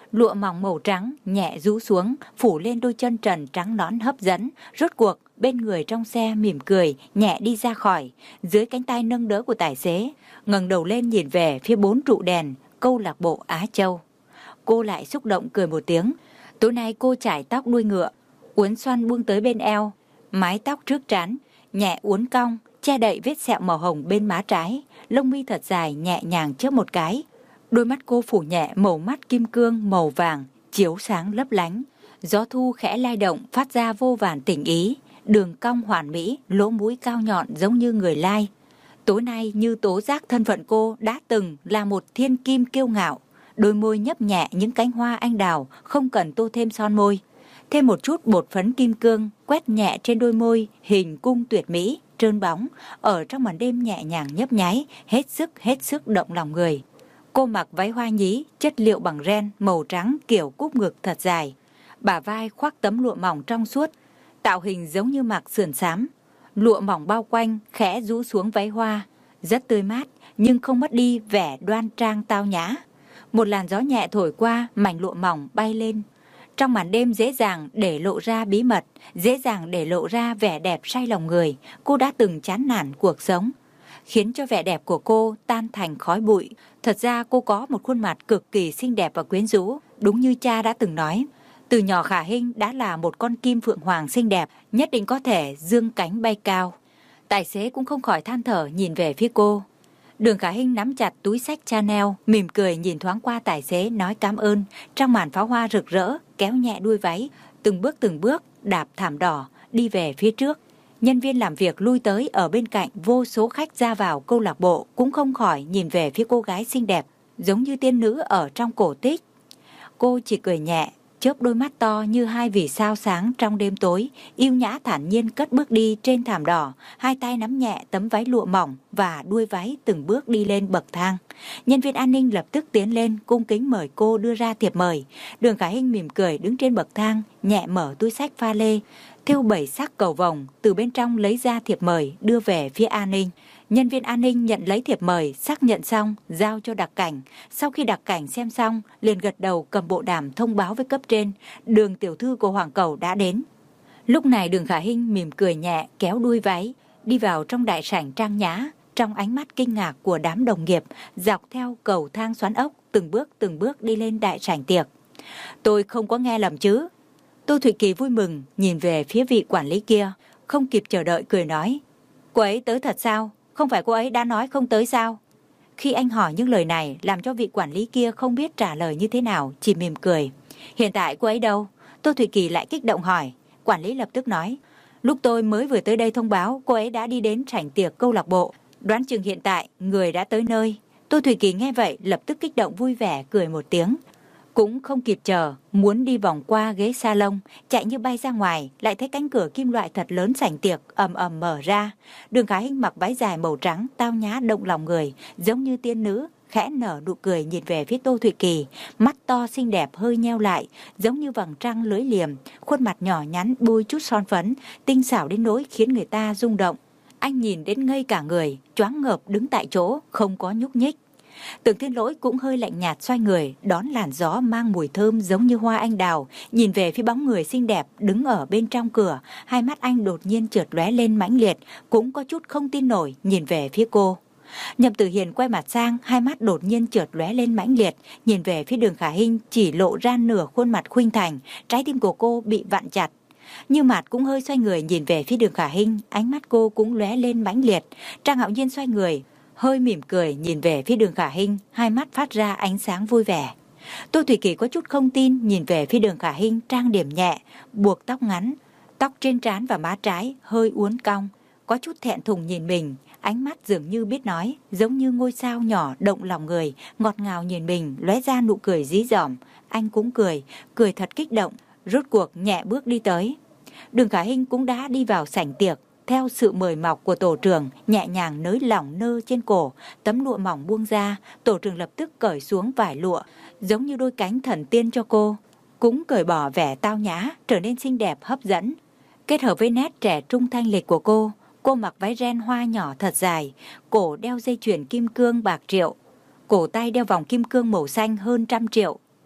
[SPEAKER 3] Lụa mỏng màu trắng nhẹ rũ xuống, phủ lên đôi chân trần trắng nõn hấp dẫn. Rốt cuộc, bên người trong xe mỉm cười, nhẹ đi ra khỏi, dưới cánh tay nâng đỡ của tài xế, ngẩng đầu lên nhìn về phía bốn trụ đèn, câu lạc bộ Á Châu. Cô lại xúc động cười một tiếng. Tối nay cô chải tóc đuôi ngựa, uốn xoăn buông tới bên eo, mái tóc trước trán, nhẹ uốn cong, che đậy vết sẹo màu hồng bên má trái, lông mi thật dài nhẹ nhàng chớp một cái. Đôi mắt cô phủ nhẹ màu mắt kim cương màu vàng, chiếu sáng lấp lánh. Gió thu khẽ lay động phát ra vô vàn tình ý, đường cong hoàn mỹ, lỗ mũi cao nhọn giống như người lai. Tối nay như tố giác thân phận cô đã từng là một thiên kim kiêu ngạo. Đôi môi nhấp nhẹ những cánh hoa anh đào, không cần tô thêm son môi. Thêm một chút bột phấn kim cương quét nhẹ trên đôi môi, hình cung tuyệt mỹ, trơn bóng, ở trong màn đêm nhẹ nhàng nhấp nháy, hết sức hết sức động lòng người. Cô mặc váy hoa nhí, chất liệu bằng ren, màu trắng kiểu cúp ngực thật dài. Bả vai khoác tấm lụa mỏng trong suốt, tạo hình giống như mặc sườn xám. Lụa mỏng bao quanh, khẽ rũ xuống váy hoa, rất tươi mát, nhưng không mất đi vẻ đoan trang tao nhã. Một làn gió nhẹ thổi qua, mảnh lụa mỏng bay lên. Trong màn đêm dễ dàng để lộ ra bí mật, dễ dàng để lộ ra vẻ đẹp say lòng người. Cô đã từng chán nản cuộc sống, khiến cho vẻ đẹp của cô tan thành khói bụi. Thật ra cô có một khuôn mặt cực kỳ xinh đẹp và quyến rũ. Đúng như cha đã từng nói, từ nhỏ Khả Hinh đã là một con kim phượng hoàng xinh đẹp, nhất định có thể dương cánh bay cao. Tài xế cũng không khỏi than thở nhìn về phía cô. Đường Khả Hinh nắm chặt túi xách Chanel, mỉm cười nhìn thoáng qua tài xế nói cảm ơn. Trong màn pháo hoa rực rỡ, kéo nhẹ đuôi váy, từng bước từng bước đạp thảm đỏ đi về phía trước. Nhân viên làm việc lui tới ở bên cạnh vô số khách ra vào câu lạc bộ cũng không khỏi nhìn về phía cô gái xinh đẹp, giống như tiên nữ ở trong cổ tích. Cô chỉ cười nhẹ, chớp đôi mắt to như hai vì sao sáng trong đêm tối, yêu nhã thản nhiên cất bước đi trên thảm đỏ, hai tay nắm nhẹ tấm váy lụa mỏng và đuôi váy từng bước đi lên bậc thang. Nhân viên an ninh lập tức tiến lên cung kính mời cô đưa ra thiệp mời. Đường Khả Hinh mỉm cười đứng trên bậc thang, nhẹ mở túi xách pha lê, thêu bảy sắc cầu vồng, từ bên trong lấy ra thiệp mời đưa về phía an ninh. Nhân viên an ninh nhận lấy thiệp mời, xác nhận xong, giao cho đặc cảnh. Sau khi đặc cảnh xem xong, liền gật đầu cầm bộ đàm thông báo với cấp trên, Đường tiểu thư của Hoàng Cầu đã đến. Lúc này Đường Khả Hinh mỉm cười nhẹ, kéo đuôi váy, đi vào trong đại sảnh trang nhã. Trong ánh mắt kinh ngạc của đám đồng nghiệp, dọc theo cầu thang xoắn ốc, từng bước từng bước đi lên đại sảnh tiệc. Tôi không có nghe lầm chứ? Tô Thụy Kỳ vui mừng, nhìn về phía vị quản lý kia, không kịp chờ đợi cười nói. Cô ấy tới thật sao? Không phải cô ấy đã nói không tới sao? Khi anh hỏi những lời này, làm cho vị quản lý kia không biết trả lời như thế nào, chỉ mỉm cười. Hiện tại cô ấy đâu? Tô Thụy Kỳ lại kích động hỏi. Quản lý lập tức nói. Lúc tôi mới vừa tới đây thông báo, cô ấy đã đi đến sảnh tiệc câu lạc bộ. Đoán chừng hiện tại, người đã tới nơi. Tô Thụy Kỳ nghe vậy, lập tức kích động vui vẻ, cười một tiếng. Cũng không kịp chờ, muốn đi vòng qua ghế salon, chạy như bay ra ngoài, lại thấy cánh cửa kim loại thật lớn sảnh tiệc ầm ầm mở ra. Đường Khả Hinh mặc váy dài màu trắng, tao nhã động lòng người, giống như tiên nữ, khẽ nở nụ cười nhìn về phía Tô Thụy Kỳ, mắt to xinh đẹp hơi nheo lại, giống như vầng trăng lưỡi liềm, khuôn mặt nhỏ nhắn bôi chút son phấn, tinh xảo đến nỗi khiến người ta rung động. Anh nhìn đến ngây cả người, choáng ngợp đứng tại chỗ, không có nhúc nhích. Tưởng Thiên Lỗi cũng hơi lạnh nhạt xoay người, đón làn gió mang mùi thơm giống như hoa anh đào, nhìn về phía bóng người xinh đẹp đứng ở bên trong cửa, hai mắt anh đột nhiên chợt lóe lên mãnh liệt, cũng có chút không tin nổi nhìn về phía cô. Nhậm Tử Hiền quay mặt sang, hai mắt đột nhiên chợt lóe lên mãnh liệt, nhìn về phía Đường Khả Hinh, chỉ lộ ra nửa khuôn mặt khuynh thành, trái tim của cô bị vặn chặt. Như Mạt cũng hơi xoay người nhìn về phía Đường Khả Hinh, ánh mắt cô cũng lóe lên mãnh liệt. Trang Hạo Nhiên xoay người, hơi mỉm cười nhìn về phía Đường Khả Hinh, hai mắt phát ra ánh sáng vui vẻ. Tô Thụy Kỳ có chút không tin nhìn về phía Đường Khả Hinh, trang điểm nhẹ, buộc tóc ngắn, tóc trên trán và má trái hơi uốn cong, có chút thẹn thùng nhìn mình, ánh mắt dường như biết nói, giống như ngôi sao nhỏ động lòng người, ngọt ngào nhìn mình, lóe ra nụ cười dí dỏm. Anh cũng cười, cười thật kích động, rốt cuộc nhẹ bước đi tới. Đường Khả Hinh cũng đã đi vào sảnh tiệc. Theo sự mời mọc của tổ trưởng, nhẹ nhàng nới lỏng nơ trên cổ, tấm lụa mỏng buông ra, tổ trưởng lập tức cởi xuống vải lụa, giống như đôi cánh thần tiên cho cô, cũng cởi bỏ vẻ tao nhã, trở nên xinh đẹp hấp dẫn. Kết hợp với nét trẻ trung thanh lịch của cô, cô mặc váy ren hoa nhỏ thật dài, cổ đeo dây chuyền kim cương bạc triệu, cổ tay đeo vòng kim cương màu xanh hơn trăm triệu,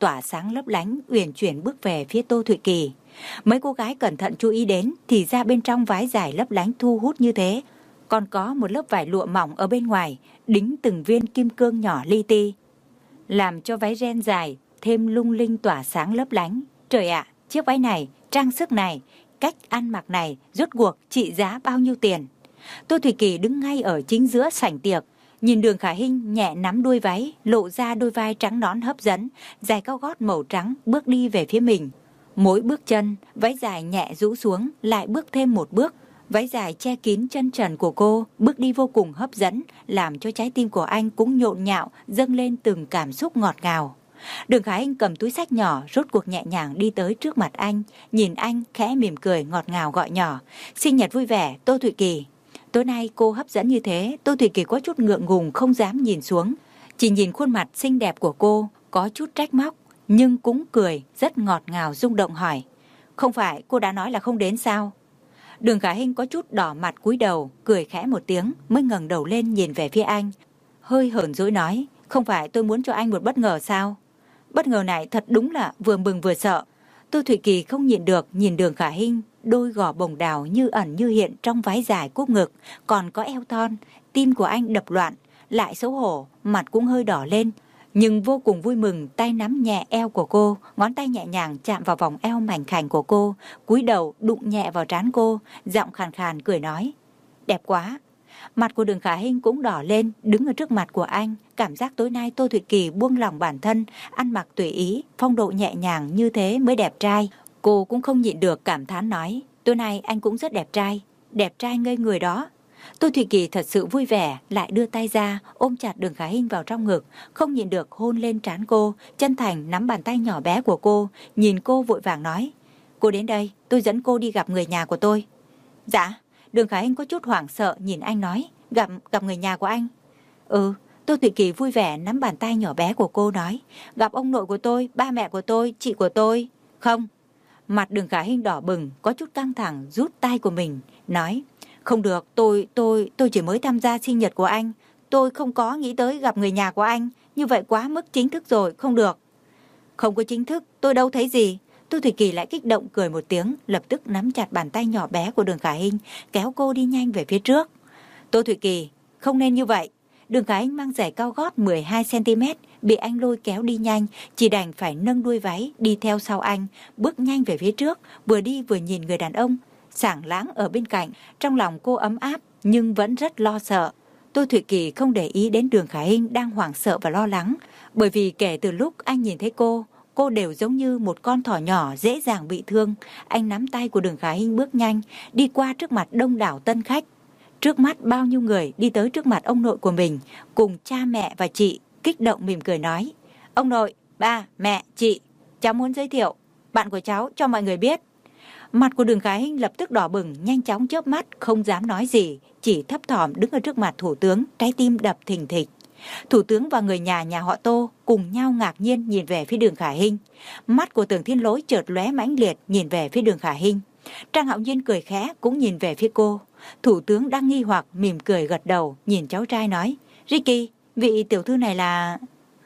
[SPEAKER 3] tỏa sáng lấp lánh uyển chuyển bước về phía Tô Thụy Kỳ. Mấy cô gái cẩn thận chú ý đến thì ra bên trong váy dài lấp lánh thu hút như thế, còn có một lớp vải lụa mỏng ở bên ngoài, đính từng viên kim cương nhỏ li ti, làm cho váy ren dài thêm lung linh tỏa sáng lấp lánh. Trời ạ, chiếc váy này, trang sức này, cách ăn mặc này rốt cuộc trị giá bao nhiêu tiền? Tô Thụy Kỳ đứng ngay ở chính giữa sảnh tiệc, nhìn Đường Khả Hinh nhẹ nắm đuôi váy, lộ ra đôi vai trắng nõn hấp dẫn, giày cao gót màu trắng bước đi về phía mình. Mỗi bước chân, váy dài nhẹ rũ xuống, lại bước thêm một bước. Váy dài che kín chân trần của cô, bước đi vô cùng hấp dẫn, làm cho trái tim của anh cũng nhộn nhạo, dâng lên từng cảm xúc ngọt ngào. Đường Khả Hinh cầm túi xách nhỏ, rốt cuộc nhẹ nhàng đi tới trước mặt anh, nhìn anh khẽ mỉm cười ngọt ngào gọi nhỏ: "Sinh nhật vui vẻ, Tô Thụy Kỳ." Tối nay cô hấp dẫn như thế, Tô Thụy Kỳ có chút ngượng ngùng không dám nhìn xuống, chỉ nhìn khuôn mặt xinh đẹp của cô, có chút trách móc, nhưng cũng cười rất ngọt ngào rung động hỏi: "Không phải cô đã nói là không đến sao?" Đường Khả Hinh có chút đỏ mặt cúi đầu, cười khẽ một tiếng mới ngẩng đầu lên nhìn về phía anh, hơi hờn dỗi nói: "Không phải tôi muốn cho anh một bất ngờ sao?" Bất ngờ này thật đúng là vừa mừng vừa sợ. Tô Thụy Kỳ không nhịn được nhìn Đường Khả Hinh, đôi gò bồng đào như ẩn như hiện trong váy dài cúp ngực, còn có eo thon, tim của anh đập loạn, lại xấu hổ, mặt cũng hơi đỏ lên, nhưng vô cùng vui mừng, tay nắm nhẹ eo của cô, ngón tay nhẹ nhàng chạm vào vòng eo mảnh khảnh của cô, cúi đầu đụng nhẹ vào trán cô, giọng khàn khàn cười nói: "Đẹp quá." Mặt của Đường Khả Hinh cũng đỏ lên, đứng ở trước mặt của anh, cảm giác tối nay Tô Thụy Kỳ buông lỏng bản thân, ăn mặc tùy ý, phong độ nhẹ nhàng như thế mới đẹp trai. Cô cũng không nhịn được cảm thán nói: "Tối nay anh cũng rất đẹp trai, đẹp trai ngây người đó." Tô Thụy Kỳ thật sự vui vẻ, lại đưa tay ra ôm chặt Đường Khả Hinh vào trong ngực, không nhịn được hôn lên trán cô, chân thành nắm bàn tay nhỏ bé của cô, nhìn cô vội vàng nói: "Cô đến đây, tôi dẫn cô đi gặp người nhà của tôi." "Dạ." Đường Khả Hinh có chút hoảng sợ nhìn anh nói: Gặp gặp người nhà của anh?" "Ừ." Tô Thụy Kỳ vui vẻ nắm bàn tay nhỏ bé của cô nói: "Gặp ông nội của tôi, ba mẹ của tôi, chị của tôi." "Không." Mặt Đường Khả Hinh đỏ bừng, có chút căng thẳng rút tay của mình, nói: "Không được, tôi, tôi, tôi chỉ mới tham gia sinh nhật của anh. Tôi không có nghĩ tới gặp người nhà của anh, như vậy quá mức chính thức rồi, không được." "Không có chính thức, tôi đâu thấy gì." Tô Thụy Kỳ lại kích động cười một tiếng, lập tức nắm chặt bàn tay nhỏ bé của Đường Khả Hinh, kéo cô đi nhanh về phía trước. "Tô Thụy Kỳ, không nên như vậy." Đường Khả Hinh mang giày cao gót mười hai xăng ti mét, bị anh lôi kéo đi nhanh, chỉ đành phải nâng đuôi váy đi theo sau anh, bước nhanh về phía trước, vừa đi vừa nhìn người đàn ông sảng lãng ở bên cạnh, trong lòng cô ấm áp nhưng vẫn rất lo sợ. Tô Thụy Kỳ không để ý đến Đường Khả Hinh đang hoảng sợ và lo lắng, bởi vì kể từ lúc anh nhìn thấy cô, cô đều giống như một con thỏ nhỏ dễ dàng bị thương. Anh nắm tay của Đường Khả Hinh bước nhanh, đi qua trước mặt đông đảo tân khách. Trước mắt bao nhiêu người đi tới trước mặt ông nội của mình, cùng cha mẹ và chị, kích động mỉm cười nói: "Ông nội, ba, mẹ, chị, cháu muốn giới thiệu bạn của cháu cho mọi người biết." Mặt của Đường Khả Hinh lập tức đỏ bừng, nhanh chóng chớp mắt, không dám nói gì, chỉ thấp thỏm đứng ở trước mặt thủ tướng, trái tim đập thình thịch. Thủ tướng và người nhà nhà họ Tô cùng nhau ngạc nhiên nhìn về phía Đường Khả Hinh. Mắt của Tưởng Thiên Lỗi chợt lóe mãnh liệt nhìn về phía Đường Khả Hinh. Trang Hạo Nhiên cười khẽ cũng nhìn về phía cô. Thủ tướng đang nghi hoặc mỉm cười gật đầu, nhìn cháu trai nói: "Ricky, vị tiểu thư này là..."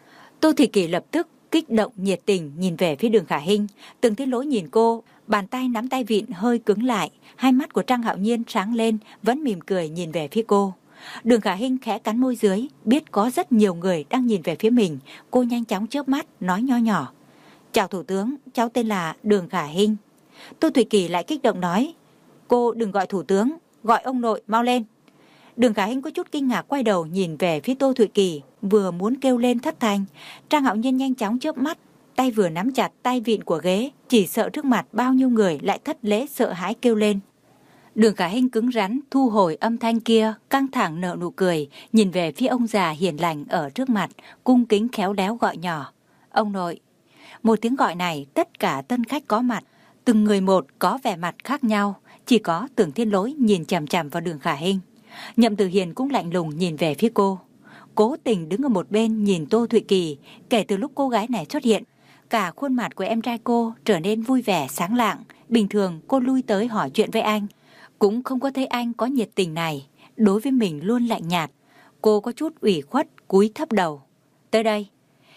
[SPEAKER 3] Tô Thụy Kỳ lập tức kích động nhiệt tình nhìn về phía Đường Khả Hinh. Tưởng Thiên Lỗi nhìn cô, bàn tay nắm tay vịn hơi cứng lại, hai mắt của Trang Hạo Nhiên sáng lên, vẫn mỉm cười nhìn về phía cô. Đường Khả Hinh khẽ cắn môi dưới, biết có rất nhiều người đang nhìn về phía mình, cô nhanh chóng chớp mắt nói nho nhỏ: "Chào thủ tướng, cháu tên là Đường Khả Hinh." Tô Thụy Kỳ lại kích động nói: "Cô đừng gọi thủ tướng, gọi ông nội mau lên." Đường Khả Hinh có chút kinh ngạc quay đầu nhìn về phía Tô Thụy Kỳ, vừa muốn kêu lên thất thanh, Trang Hạo Nhiên nhanh chóng chớp mắt, tay vừa nắm chặt tay vịn của ghế, chỉ sợ trước mặt bao nhiêu người lại thất lễ sợ hãi kêu lên. Đường Khả Hinh cứng rắn thu hồi âm thanh kia, căng thẳng nở nụ cười, nhìn về phía ông già hiền lành ở trước mặt, cung kính khéo léo gọi nhỏ: "Ông nội." Một tiếng gọi này, tất cả tân khách có mặt, từng người một có vẻ mặt khác nhau, chỉ có Tưởng Thiên Lỗi nhìn chằm chằm vào Đường Khả Hinh. Nhậm Từ Hiền cũng lạnh lùng nhìn về phía cô, cố tình đứng ở một bên nhìn Tô Thụy Kỳ. Kể từ lúc cô gái này xuất hiện, cả khuôn mặt của em trai cô trở nên vui vẻ sáng lạng. Bình thường cô lui tới hỏi chuyện với anh, cũng không có thấy anh có nhiệt tình này, đối với mình luôn lạnh nhạt. Cô có chút ủy khuất cúi thấp đầu. "Tới đây."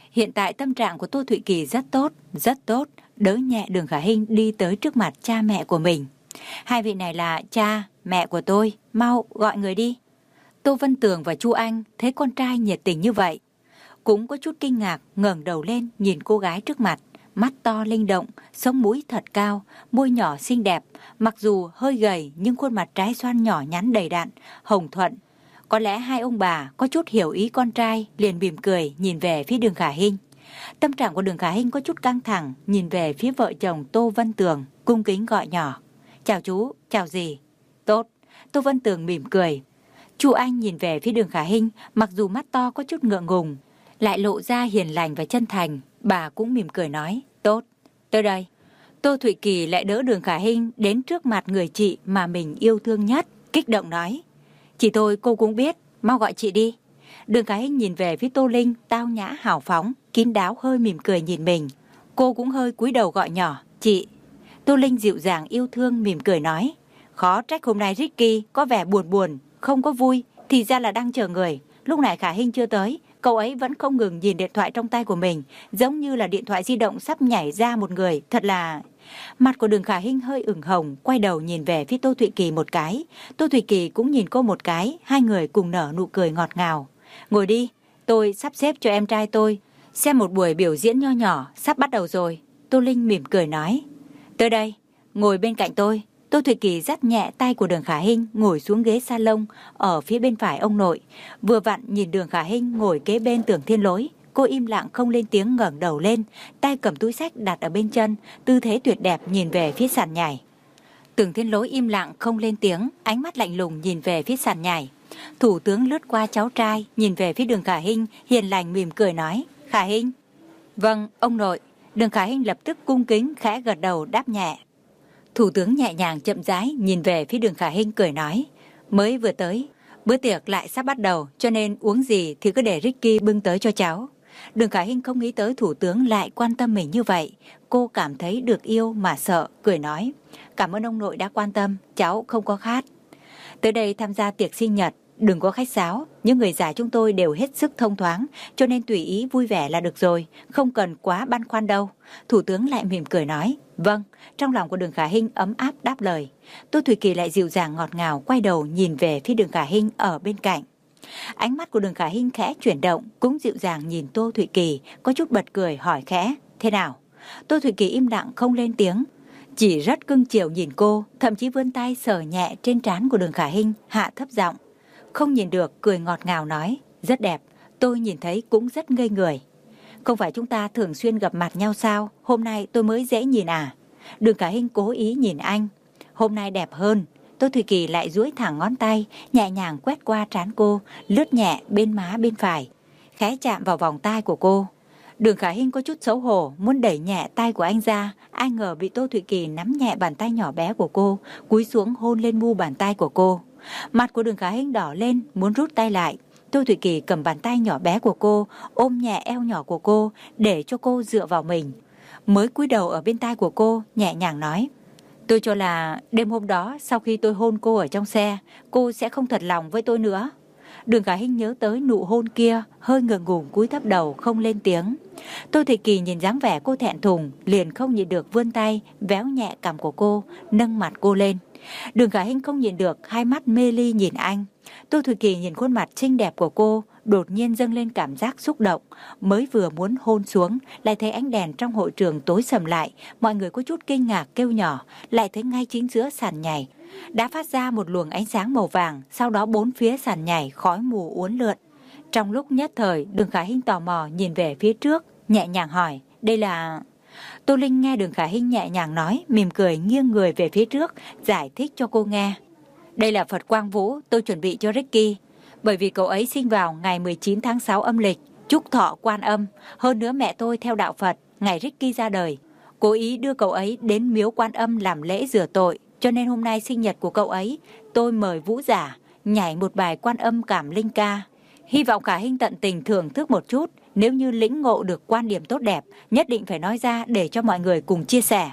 [SPEAKER 3] Hiện tại tâm trạng của Tô Thụy Kỳ rất tốt, rất tốt, đỡ nhẹ Đường Khả Hinh đi tới trước mặt cha mẹ của mình. Hai vị này là cha, mẹ của tôi, mau gọi người đi. Tô Vân Tường và Chu Anh thấy con trai nhiệt tình như vậy, cũng có chút kinh ngạc, ngẩng đầu lên nhìn cô gái trước mặt, mắt to linh động, sống mũi thật cao, môi nhỏ xinh đẹp, mặc dù hơi gầy nhưng khuôn mặt trái xoan nhỏ nhắn đầy đặn, hồng thuận. Có lẽ hai ông bà có chút hiểu ý con trai, liền mỉm cười nhìn về phía Đường Khả Hinh. Tâm trạng của Đường Khả Hinh có chút căng thẳng, nhìn về phía vợ chồng Tô Vân Tường, cung kính gọi nhỏ. Chào chú, chào dì. Tốt, Tô Vân Tường mỉm cười. Chu Anh nhìn về phía Đường Khả Hinh, mặc dù mắt to có chút ngượng ngùng, lại lộ ra hiền lành và chân thành, bà cũng mỉm cười nói, tốt, tới đây. Tô Thụy Kỳ lại đỡ Đường Khả Hinh đến trước mặt người chị mà mình yêu thương nhất, kích động nói, chị tôi cô cũng biết, mau gọi chị đi. Đường Khả Hinh nhìn về phía Tô Linh, tao nhã hào phóng, kín đáo hơi mỉm cười nhìn mình. Cô cũng hơi cúi đầu gọi nhỏ, chị. Tô Linh dịu dàng yêu thương mỉm cười nói, khó trách hôm nay Ricky có vẻ buồn buồn, không có vui, thì ra là đang chờ người. Lúc này Khả Hinh chưa tới, cậu ấy vẫn không ngừng nhìn điện thoại trong tay của mình, giống như là điện thoại di động sắp nhảy ra một người, thật là... Mặt của Đường Khả Hinh hơi ửng hồng, quay đầu nhìn về phía Tô Thụy Kỳ một cái. Tô Thụy Kỳ cũng nhìn cô một cái, hai người cùng nở nụ cười ngọt ngào. Ngồi đi, tôi sắp xếp cho em trai tôi xem một buổi biểu diễn nho nhỏ, sắp bắt đầu rồi. Tô Linh mỉm cười nói, tới đây, ngồi bên cạnh tôi. Tô Thụy Kỳ dắt nhẹ tay của Đường Khả Hinh ngồi xuống ghế salon ở phía bên phải ông nội. Vừa vặn nhìn Đường Khả Hinh ngồi kế bên Tưởng Thiên Lỗi, cô im lặng không lên tiếng, ngẩng đầu lên, tay cầm túi xách đặt ở bên chân, tư thế tuyệt đẹp nhìn về phía sàn nhảy. Tưởng Thiên Lỗi im lặng không lên tiếng, ánh mắt lạnh lùng nhìn về phía sàn nhảy. Thủ tướng lướt qua cháu trai, nhìn về phía Đường Khả Hinh, hiền lành mỉm cười nói, Khả Hinh. Vâng, ông nội. Đường Khả Hinh lập tức cung kính khẽ gật đầu đáp nhẹ. Thủ tướng nhẹ nhàng chậm rãi nhìn về phía Đường Khả Hinh cười nói, mới vừa tới, bữa tiệc lại sắp bắt đầu, cho nên uống gì thì cứ để Ricky bưng tới cho cháu. Đường Khả Hinh không nghĩ tới thủ tướng lại quan tâm mình như vậy, cô cảm thấy được yêu mà sợ, cười nói, cảm ơn ông nội đã quan tâm, cháu không có khát. Tới đây tham gia tiệc sinh nhật, đừng có khách sáo, những người già chúng tôi đều hết sức thông thoáng, cho nên tùy ý vui vẻ là được rồi, không cần quá băn khoăn đâu. Thủ tướng lại mỉm cười nói, vâng. Trong lòng của Đường Khả Hinh ấm áp đáp lời. Tô Thụy Kỳ lại dịu dàng ngọt ngào quay đầu nhìn về phía Đường Khả Hinh ở bên cạnh. Ánh mắt của Đường Khả Hinh khẽ chuyển động, cũng dịu dàng nhìn Tô Thụy Kỳ, có chút bật cười hỏi khẽ, thế nào? Tô Thụy Kỳ im lặng không lên tiếng, chỉ rất cưng chiều nhìn cô, thậm chí vươn tay sờ nhẹ trên trán của Đường Khả Hinh, hạ thấp giọng, không nhìn được cười ngọt ngào nói, rất đẹp, tôi nhìn thấy cũng rất ngây người. Không phải chúng ta thường xuyên gặp mặt nhau sao, hôm nay tôi mới dễ nhìn à? Đường Khả Hinh cố ý nhìn anh, hôm nay đẹp hơn. Tô Thụy Kỳ lại duỗi thẳng ngón tay, nhẹ nhàng quét qua trán cô, lướt nhẹ bên má bên phải, khẽ chạm vào vòng tai của cô. Đường Khả Hinh có chút xấu hổ, muốn đẩy nhẹ tay của anh ra, ai ngờ bị Tô Thụy Kỳ nắm nhẹ bàn tay nhỏ bé của cô, cúi xuống hôn lên mu bàn tay của cô. Mặt của Đường Khả Hinh đỏ lên, muốn rút tay lại. Tô Thụy Kỳ cầm bàn tay nhỏ bé của cô, ôm nhẹ eo nhỏ của cô, để cho cô dựa vào mình. Mới cúi đầu ở bên tai của cô, nhẹ nhàng nói, tôi cho là đêm hôm đó sau khi tôi hôn cô ở trong xe, cô sẽ không thật lòng với tôi nữa. Đường Khả Hinh nhớ tới nụ hôn kia, hơi ngượng ngùng cúi thấp đầu không lên tiếng. Tô Thụy Kỳ nhìn dáng vẻ cô thẹn thùng, liền không nhịn được vươn tay véo nhẹ cằm của cô, nâng mặt cô lên. Đường Khả Hinh không nhịn được, hai mắt mê ly nhìn anh. Tô Thụy Kỳ nhìn khuôn mặt xinh đẹp của cô, đột nhiên dâng lên cảm giác xúc động. Mới vừa muốn hôn xuống, lại thấy ánh đèn trong hội trường tối sầm lại, mọi người có chút kinh ngạc kêu nhỏ, lại thấy ngay chính giữa sàn nhảy đã phát ra một luồng ánh sáng màu vàng, sau đó bốn phía sàn nhảy khói mù uốn lượn. Trong lúc nhất thời, Đường Khả Hinh tò mò nhìn về phía trước, nhẹ nhàng hỏi, đây là... Tô Linh nghe Đường Khả Hinh nhẹ nhàng nói, mỉm cười nghiêng người về phía trước, giải thích cho cô nghe. Đây là Phật Quang Vũ tôi chuẩn bị cho Ricky, bởi vì cậu ấy sinh vào ngày mười chín tháng sáu âm lịch, chúc thọ Quan Âm. Hơn nữa mẹ tôi theo đạo Phật, ngày Ricky ra đời, cố ý đưa cậu ấy đến miếu Quan Âm làm lễ rửa tội, cho nên hôm nay sinh nhật của cậu ấy, tôi mời vũ giả nhảy một bài Quan Âm cảm linh ca. Hy vọng Khả Hinh tận tình thưởng thức một chút, nếu như lĩnh ngộ được quan điểm tốt đẹp, nhất định phải nói ra để cho mọi người cùng chia sẻ.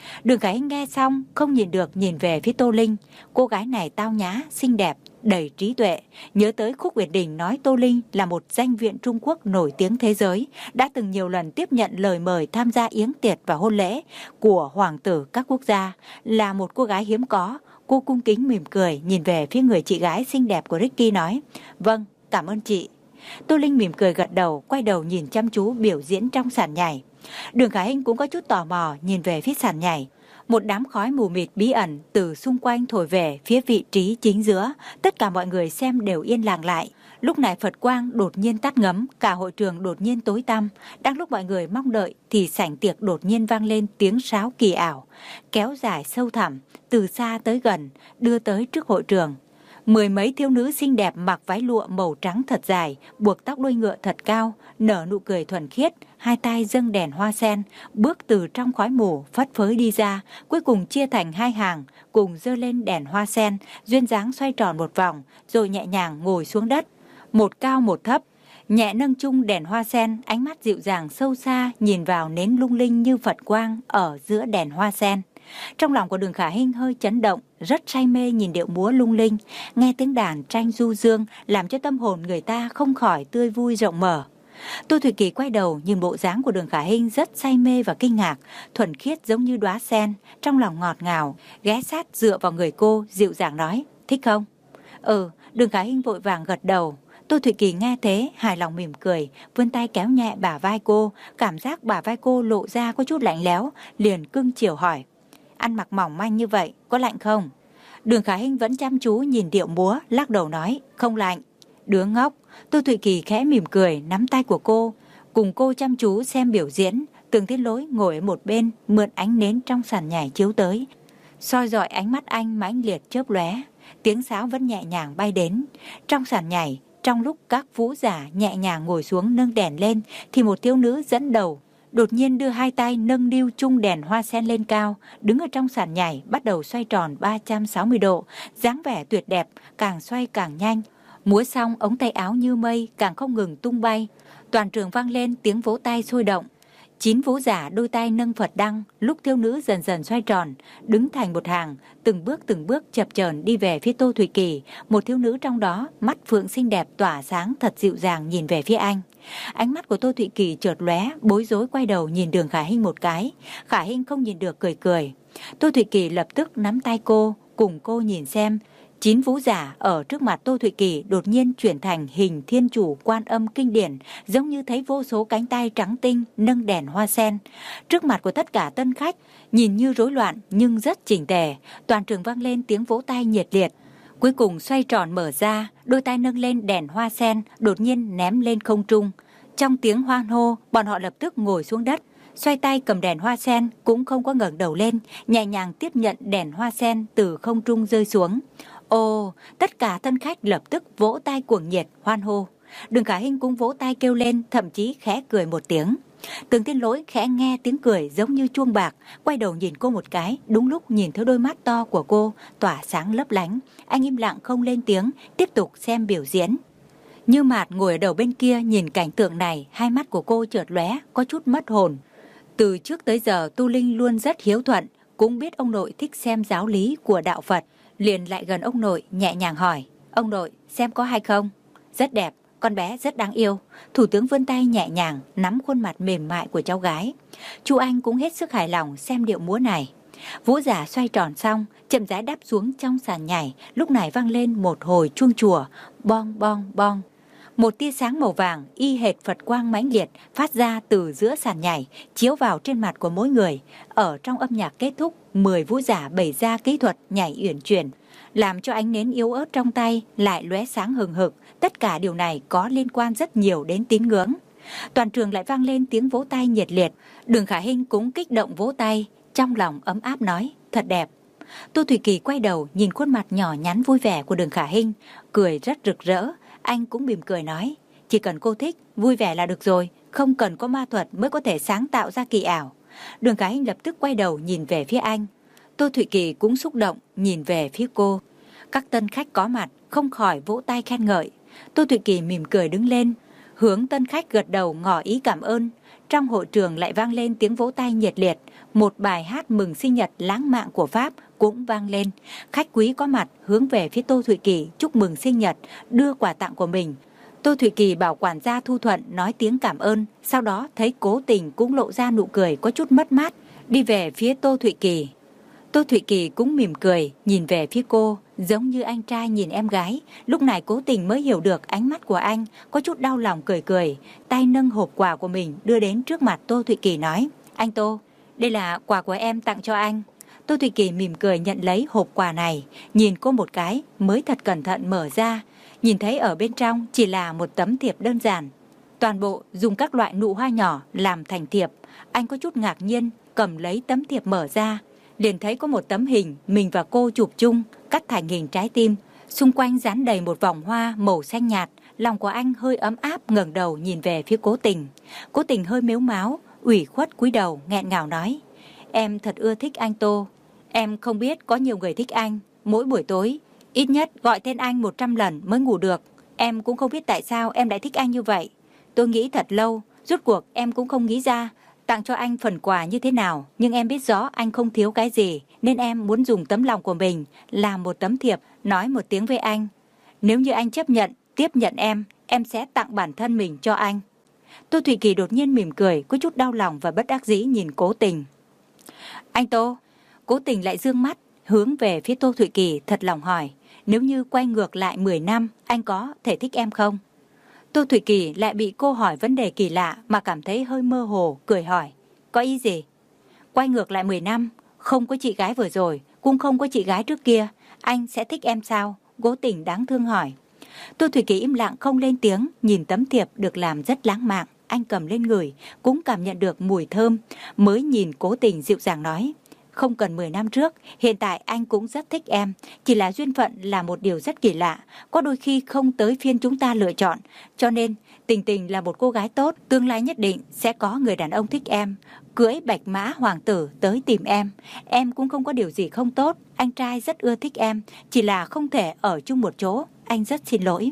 [SPEAKER 3] Đường Khải Hinh nghe xong không nhìn được nhìn về phía Tô Linh. Cô gái này tao nhã, xinh đẹp, đầy trí tuệ. Nhớ tới Khúc Uyển Đình nói Tô Linh là một danh viện Trung Quốc nổi tiếng thế giới, đã từng nhiều lần tiếp nhận lời mời tham gia yến tiệc và hôn lễ của hoàng tử các quốc gia, là một cô gái hiếm có. Cô cung kính mỉm cười nhìn về phía người chị gái xinh đẹp của Ricky nói: "Vâng, cảm ơn chị." Tô Linh mỉm cười gật đầu, quay đầu nhìn chăm chú biểu diễn trong sàn nhảy. Đường Khải Hinh cũng có chút tò mò nhìn về phía sàn nhảy. Một đám khói mù mịt bí ẩn từ xung quanh thổi về phía vị trí chính giữa. Tất cả mọi người xem đều yên lặng lại. Lúc này Phật quang đột nhiên tắt ngấm, cả hội trường đột nhiên tối tăm. Đang lúc mọi người mong đợi thì sảnh tiệc đột nhiên vang lên tiếng sáo kỳ ảo, kéo dài sâu thẳm, từ xa tới gần, đưa tới trước hội trường. Mười mấy thiếu nữ xinh đẹp mặc váy lụa màu trắng thật dài, buộc tóc đuôi ngựa thật cao, nở nụ cười thuần khiết, hai tay dâng đèn hoa sen, bước từ trong khói mù phất phới đi ra, cuối cùng chia thành hai hàng, cùng giơ lên đèn hoa sen, duyên dáng xoay tròn một vòng, rồi nhẹ nhàng ngồi xuống đất, một cao một thấp, nhẹ nâng chung đèn hoa sen, ánh mắt dịu dàng sâu xa nhìn vào nến lung linh như Phật quang ở giữa đèn hoa sen. Trong lòng của Đường Khả Hinh hơi chấn động, rất say mê nhìn điệu múa lung linh, nghe tiếng đàn tranh du dương làm cho tâm hồn người ta không khỏi tươi vui rộng mở. Tô Thủy Kỳ quay đầu nhìn bộ dáng của Đường Khả Hinh rất say mê và kinh ngạc, thuần khiết giống như đóa sen, trong lòng ngọt ngào, ghé sát dựa vào người cô, dịu dàng nói: "Thích không?" "Ừ." Đường Khả Hinh vội vàng gật đầu. Tô Thủy Kỳ nghe thế, hài lòng mỉm cười, vươn tay kéo nhẹ bả vai cô, cảm giác bả vai cô lộ ra có chút lạnh lẽo, liền cưng chiều hỏi: "Ăn mặc mỏng manh như vậy, có lạnh không?" Đường Khả Hinh vẫn chăm chú nhìn điệu múa, lắc đầu nói: "Không lạnh." "Đứa ngốc." Tô Thụy Kỳ khẽ mỉm cười, nắm tay của cô, cùng cô chăm chú xem biểu diễn. Tường Thiên Lỗi ngồi ở một bên, mượn ánh nến trong sàn nhảy chiếu tới, soi rọi ánh mắt anh mãnh liệt chớp lóe. Tiếng sáo vẫn nhẹ nhàng bay đến. Trong sàn nhảy, trong lúc các vũ giả nhẹ nhàng ngồi xuống nâng đèn lên, thì một thiếu nữ dẫn đầu đột nhiên đưa hai tay nâng niu chung đèn hoa sen lên cao, đứng ở trong sàn nhảy bắt đầu xoay tròn ba trăm sáu mươi độ, dáng vẻ tuyệt đẹp, càng xoay càng nhanh. Múa xong, ống tay áo như mây càng không ngừng tung bay. Toàn trường vang lên tiếng vỗ tay sôi động. Chín vũ giả đôi tay nâng Phật đăng, lúc thiếu nữ dần dần xoay tròn, đứng thành một hàng, từng bước từng bước chập chờn đi về phía Tô Thủy Kỳ. Một thiếu nữ trong đó, mắt phượng xinh đẹp tỏa sáng thật dịu dàng nhìn về phía anh. Ánh mắt của Tô Thụy Kỳ chợt lóe, bối rối quay đầu nhìn Đường Khả Hinh một cái. Khả Hinh không nhìn được cười cười. Tô Thụy Kỳ lập tức nắm tay cô, cùng cô nhìn xem. Chín vũ giả ở trước mặt Tô Thụy Kỳ đột nhiên chuyển thành hình thiên chủ Quan Âm kinh điển, giống như thấy vô số cánh tay trắng tinh nâng đèn hoa sen. Trước mặt của tất cả tân khách, nhìn như rối loạn nhưng rất chỉnh tề. Toàn trường vang lên tiếng vỗ tay nhiệt liệt. Cuối cùng xoay tròn mở ra, đôi tay nâng lên đèn hoa sen, đột nhiên ném lên không trung. Trong tiếng hoan hô, bọn họ lập tức ngồi xuống đất, xoay tay cầm đèn hoa sen, cũng không có ngẩng đầu lên, nhẹ nhàng tiếp nhận đèn hoa sen từ không trung rơi xuống. Ồ, tất cả tân khách lập tức vỗ tay cuồng nhiệt, hoan hô. Đường Khả Hinh cũng vỗ tay kêu lên, thậm chí khẽ cười một tiếng. Tường Thiên Lỗi khẽ nghe tiếng cười giống như chuông bạc, quay đầu nhìn cô một cái, đúng lúc nhìn thấy đôi mắt to của cô tỏa sáng lấp lánh. Anh im lặng không lên tiếng, tiếp tục xem biểu diễn. Như Mạt ngồi ở đầu bên kia nhìn cảnh tượng này, hai mắt của cô chợt lóe, có chút mất hồn. Từ trước tới giờ Tu Linh luôn rất hiếu thuận, cũng biết ông nội thích xem giáo lý của đạo Phật, liền lại gần ông nội nhẹ nhàng hỏi: "Ông nội, xem có hay không?" "Rất đẹp, con bé rất đáng yêu." Thủ tướng vươn tay nhẹ nhàng nắm khuôn mặt mềm mại của cháu gái. Chu Anh cũng hết sức hài lòng xem điệu múa này. Vũ giả xoay tròn xong, chậm rãi đáp xuống trong sàn nhảy. Lúc này vang lên một hồi chuông chùa, bong bong bong. Một tia sáng màu vàng y hệt Phật quang mãnh liệt phát ra từ giữa sàn nhảy, chiếu vào trên mặt của mỗi người. Ở trong âm nhạc kết thúc, mười vũ giả bày ra kỹ thuật nhảy uyển chuyển, làm cho ánh nến yếu ớt trong tay lại lóe sáng hừng hực. Tất cả điều này có liên quan rất nhiều đến tín ngưỡng. Toàn trường lại vang lên tiếng vỗ tay nhiệt liệt. Đường Khả Hinh cũng kích động vỗ tay, trong lòng ấm áp nói: "Thật đẹp." Tô Thủy Kỳ quay đầu nhìn khuôn mặt nhỏ nhắn vui vẻ của Đường Khả Hinh, cười rất rực rỡ. Anh cũng mỉm cười nói: "Chỉ cần cô thích, vui vẻ là được rồi, không cần có ma thuật mới có thể sáng tạo ra kỳ ảo." Đường Khả Hinh lập tức quay đầu nhìn về phía anh. Tô Thụy Kỳ cũng xúc động nhìn về phía cô. Các tân khách có mặt không khỏi vỗ tay khen ngợi. Tô Thụy Kỳ mỉm cười đứng lên, Hướng tân khách gật đầu ngỏ ý cảm ơn. Trong hội trường lại vang lên tiếng vỗ tay nhiệt liệt. Một bài hát mừng sinh nhật lãng mạn của Pháp cũng vang lên. Khách quý có mặt hướng về phía Tô Thụy Kỳ chúc mừng sinh nhật, đưa quà tặng của mình. Tô Thụy Kỳ bảo quản gia thu thuận nói tiếng cảm ơn, sau đó thấy Cố Tình cũng lộ ra nụ cười có chút mất mát, đi về phía Tô Thụy Kỳ. Tô Thụy Kỳ cũng mỉm cười, nhìn về phía cô, giống như anh trai nhìn em gái. Lúc này Cố Tình mới hiểu được ánh mắt của anh, có chút đau lòng cười cười, tay nâng hộp quà của mình đưa đến trước mặt Tô Thụy Kỳ nói, anh Tô, đây là quà của em tặng cho anh. Tô Thụy Kỳ mỉm cười nhận lấy hộp quà này, nhìn cô một cái, mới thật cẩn thận mở ra. Nhìn thấy ở bên trong chỉ là một tấm thiệp đơn giản. Toàn bộ dùng các loại nụ hoa nhỏ làm thành thiệp. Anh có chút ngạc nhiên, cầm lấy tấm thiệp mở ra. Liền thấy có một tấm hình mình và cô chụp chung, cắt thành hình trái tim. Xung quanh dán đầy một vòng hoa màu xanh nhạt. Lòng của anh hơi ấm áp, ngẩng đầu nhìn về phía Cố Tình. Cố Tình hơi mếu máo, ủy khuất cúi đầu nghẹn ngào nói, em thật ưa thích anh Tô. Em không biết có nhiều người thích anh. Mỗi buổi tối ít nhất gọi tên anh một trăm lần mới ngủ được. Em cũng không biết tại sao em lại thích anh như vậy. Tôi nghĩ thật lâu, rốt cuộc em cũng không nghĩ ra tặng cho anh phần quà như thế nào. Nhưng em biết rõ anh không thiếu cái gì, nên em muốn dùng tấm lòng của mình làm một tấm thiệp, nói một tiếng với anh. Nếu như anh chấp nhận, tiếp nhận em, em sẽ tặng bản thân mình cho anh. Tô Thụy Kỳ đột nhiên mỉm cười, có chút đau lòng và bất đắc dĩ nhìn Cố Tình. Anh Tô. Cố Tình lại dương mắt hướng về phía Tô Thụy Kỳ, thật lòng hỏi, nếu như quay ngược lại mười năm, anh có thể thích em không? Tô Thụy Kỳ lại bị cô hỏi vấn đề kỳ lạ mà cảm thấy hơi mơ hồ, cười hỏi, có ý gì? Quay ngược lại mười năm, không có chị gái vừa rồi, cũng không có chị gái trước kia, anh sẽ thích em sao? Cố Tình đáng thương hỏi. Tô Thụy Kỳ im lặng không lên tiếng, nhìn tấm thiệp được làm rất lãng mạn, anh cầm lên ngửi, cũng cảm nhận được mùi thơm, mới nhìn Cố Tình dịu dàng nói, không cần mười năm trước, hiện tại anh cũng rất thích em. Chỉ là duyên phận là một điều rất kỳ lạ, có đôi khi không tới phiên chúng ta lựa chọn. Cho nên, Tình Tình là một cô gái tốt, tương lai nhất định sẽ có người đàn ông thích em, cưỡi bạch mã hoàng tử tới tìm em. Em cũng không có điều gì không tốt, anh trai rất ưa thích em, chỉ là không thể ở chung một chỗ, anh rất xin lỗi.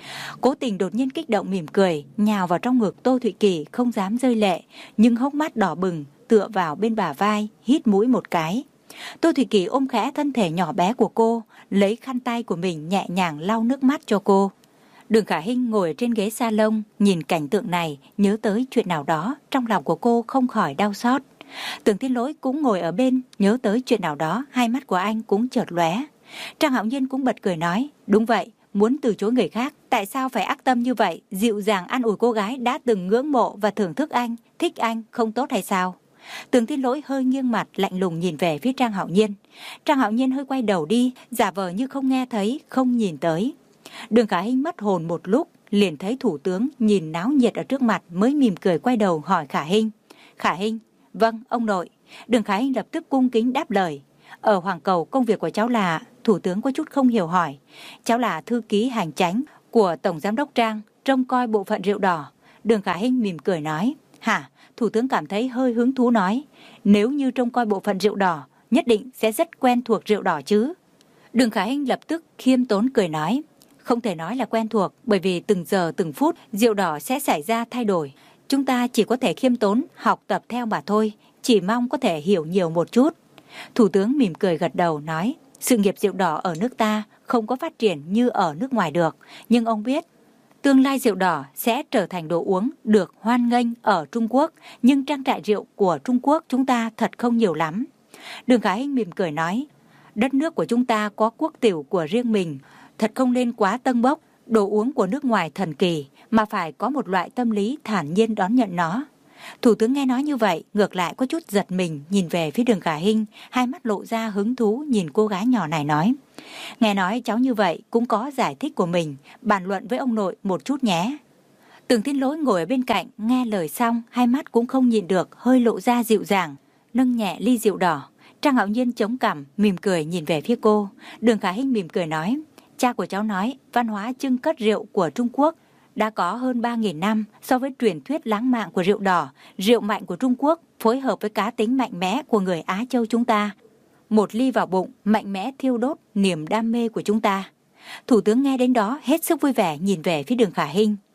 [SPEAKER 3] Cố Tình đột nhiên kích động mỉm cười, nhào vào trong ngực Tô Thụy Kỳ không dám rơi lệ, nhưng hốc mắt đỏ bừng, tựa vào bên bả vai, hít mũi một cái. Tô Thụy Kỳ ôm khẽ thân thể nhỏ bé của cô, lấy khăn tay của mình nhẹ nhàng lau nước mắt cho cô. Đường Khả Hinh ngồi trên ghế salon, nhìn cảnh tượng này, nhớ tới chuyện nào đó, trong lòng của cô không khỏi đau xót. Tưởng Thiên Lỗi cũng ngồi ở bên, nhớ tới chuyện nào đó, hai mắt của anh cũng chợt lóe. Trang Hạo Nhiên cũng bật cười nói, đúng vậy, muốn từ chối người khác, tại sao phải ác tâm như vậy, dịu dàng an ủi cô gái đã từng ngưỡng mộ và thưởng thức anh, thích anh, không tốt hay sao? Tưởng Thiên Lỗi hơi nghiêng mặt lạnh lùng nhìn về phía Trang Hạo Nhiên. Trang Hạo Nhiên hơi quay đầu đi, giả vờ như không nghe thấy, không nhìn tới. Đường Khả Hinh mất hồn một lúc, liền thấy thủ tướng nhìn náo nhiệt ở trước mặt mới mỉm cười quay đầu hỏi Khả Hinh. Khả Hinh, vâng, ông nội. Đường Khả Hinh lập tức cung kính đáp lời. Ở Hoàng Cầu công việc của cháu là, thủ tướng có chút không hiểu hỏi. Cháu là thư ký hành chánh của Tổng Giám đốc Trang, trông coi bộ phận rượu đỏ. Đường Khả Hinh mỉm cười nói. Hả? Thủ tướng cảm thấy hơi hứng thú nói, nếu như trông coi bộ phận rượu đỏ, nhất định sẽ rất quen thuộc rượu đỏ chứ. Đường Khả Hinh lập tức khiêm tốn cười nói, không thể nói là quen thuộc, bởi vì từng giờ từng phút rượu đỏ sẽ xảy ra thay đổi. Chúng ta chỉ có thể khiêm tốn, học tập theo mà thôi, chỉ mong có thể hiểu nhiều một chút. Thủ tướng mỉm cười gật đầu nói, sự nghiệp rượu đỏ ở nước ta không có phát triển như ở nước ngoài được, nhưng ông biết, tương lai rượu đỏ sẽ trở thành đồ uống được hoan nghênh ở Trung Quốc, nhưng trang trại rượu của Trung Quốc chúng ta thật không nhiều lắm. Đường Khả Hinh mỉm cười nói, đất nước của chúng ta có quốc tiểu của riêng mình, thật không nên quá tâng bốc, đồ uống của nước ngoài thần kỳ, mà phải có một loại tâm lý thản nhiên đón nhận nó. Thủ tướng nghe nói như vậy, ngược lại có chút giật mình nhìn về phía Đường Khả Hinh, hai mắt lộ ra hứng thú nhìn cô gái nhỏ này nói. Nghe nói cháu như vậy cũng có giải thích của mình, bàn luận với ông nội một chút nhé. Tưởng Thiên Lỗi ngồi ở bên cạnh, nghe lời xong, hai mắt cũng không nhịn được, hơi lộ ra dịu dàng, nâng nhẹ ly rượu đỏ. Trang Hạo Nhiên chống cằm, mỉm cười nhìn về phía cô. Đường Khả Hinh mỉm cười nói, cha của cháu nói, văn hóa trưng cất rượu của Trung Quốc đã có hơn ba nghìn năm, so với truyền thuyết lãng mạn của rượu đỏ, rượu mạnh của Trung Quốc phối hợp với cá tính mạnh mẽ của người Á Châu chúng ta. Một ly vào bụng, mạnh mẽ thiêu đốt niềm đam mê của chúng ta. Thủ tướng nghe đến đó hết sức vui vẻ nhìn về phía Đường Khả Hinh.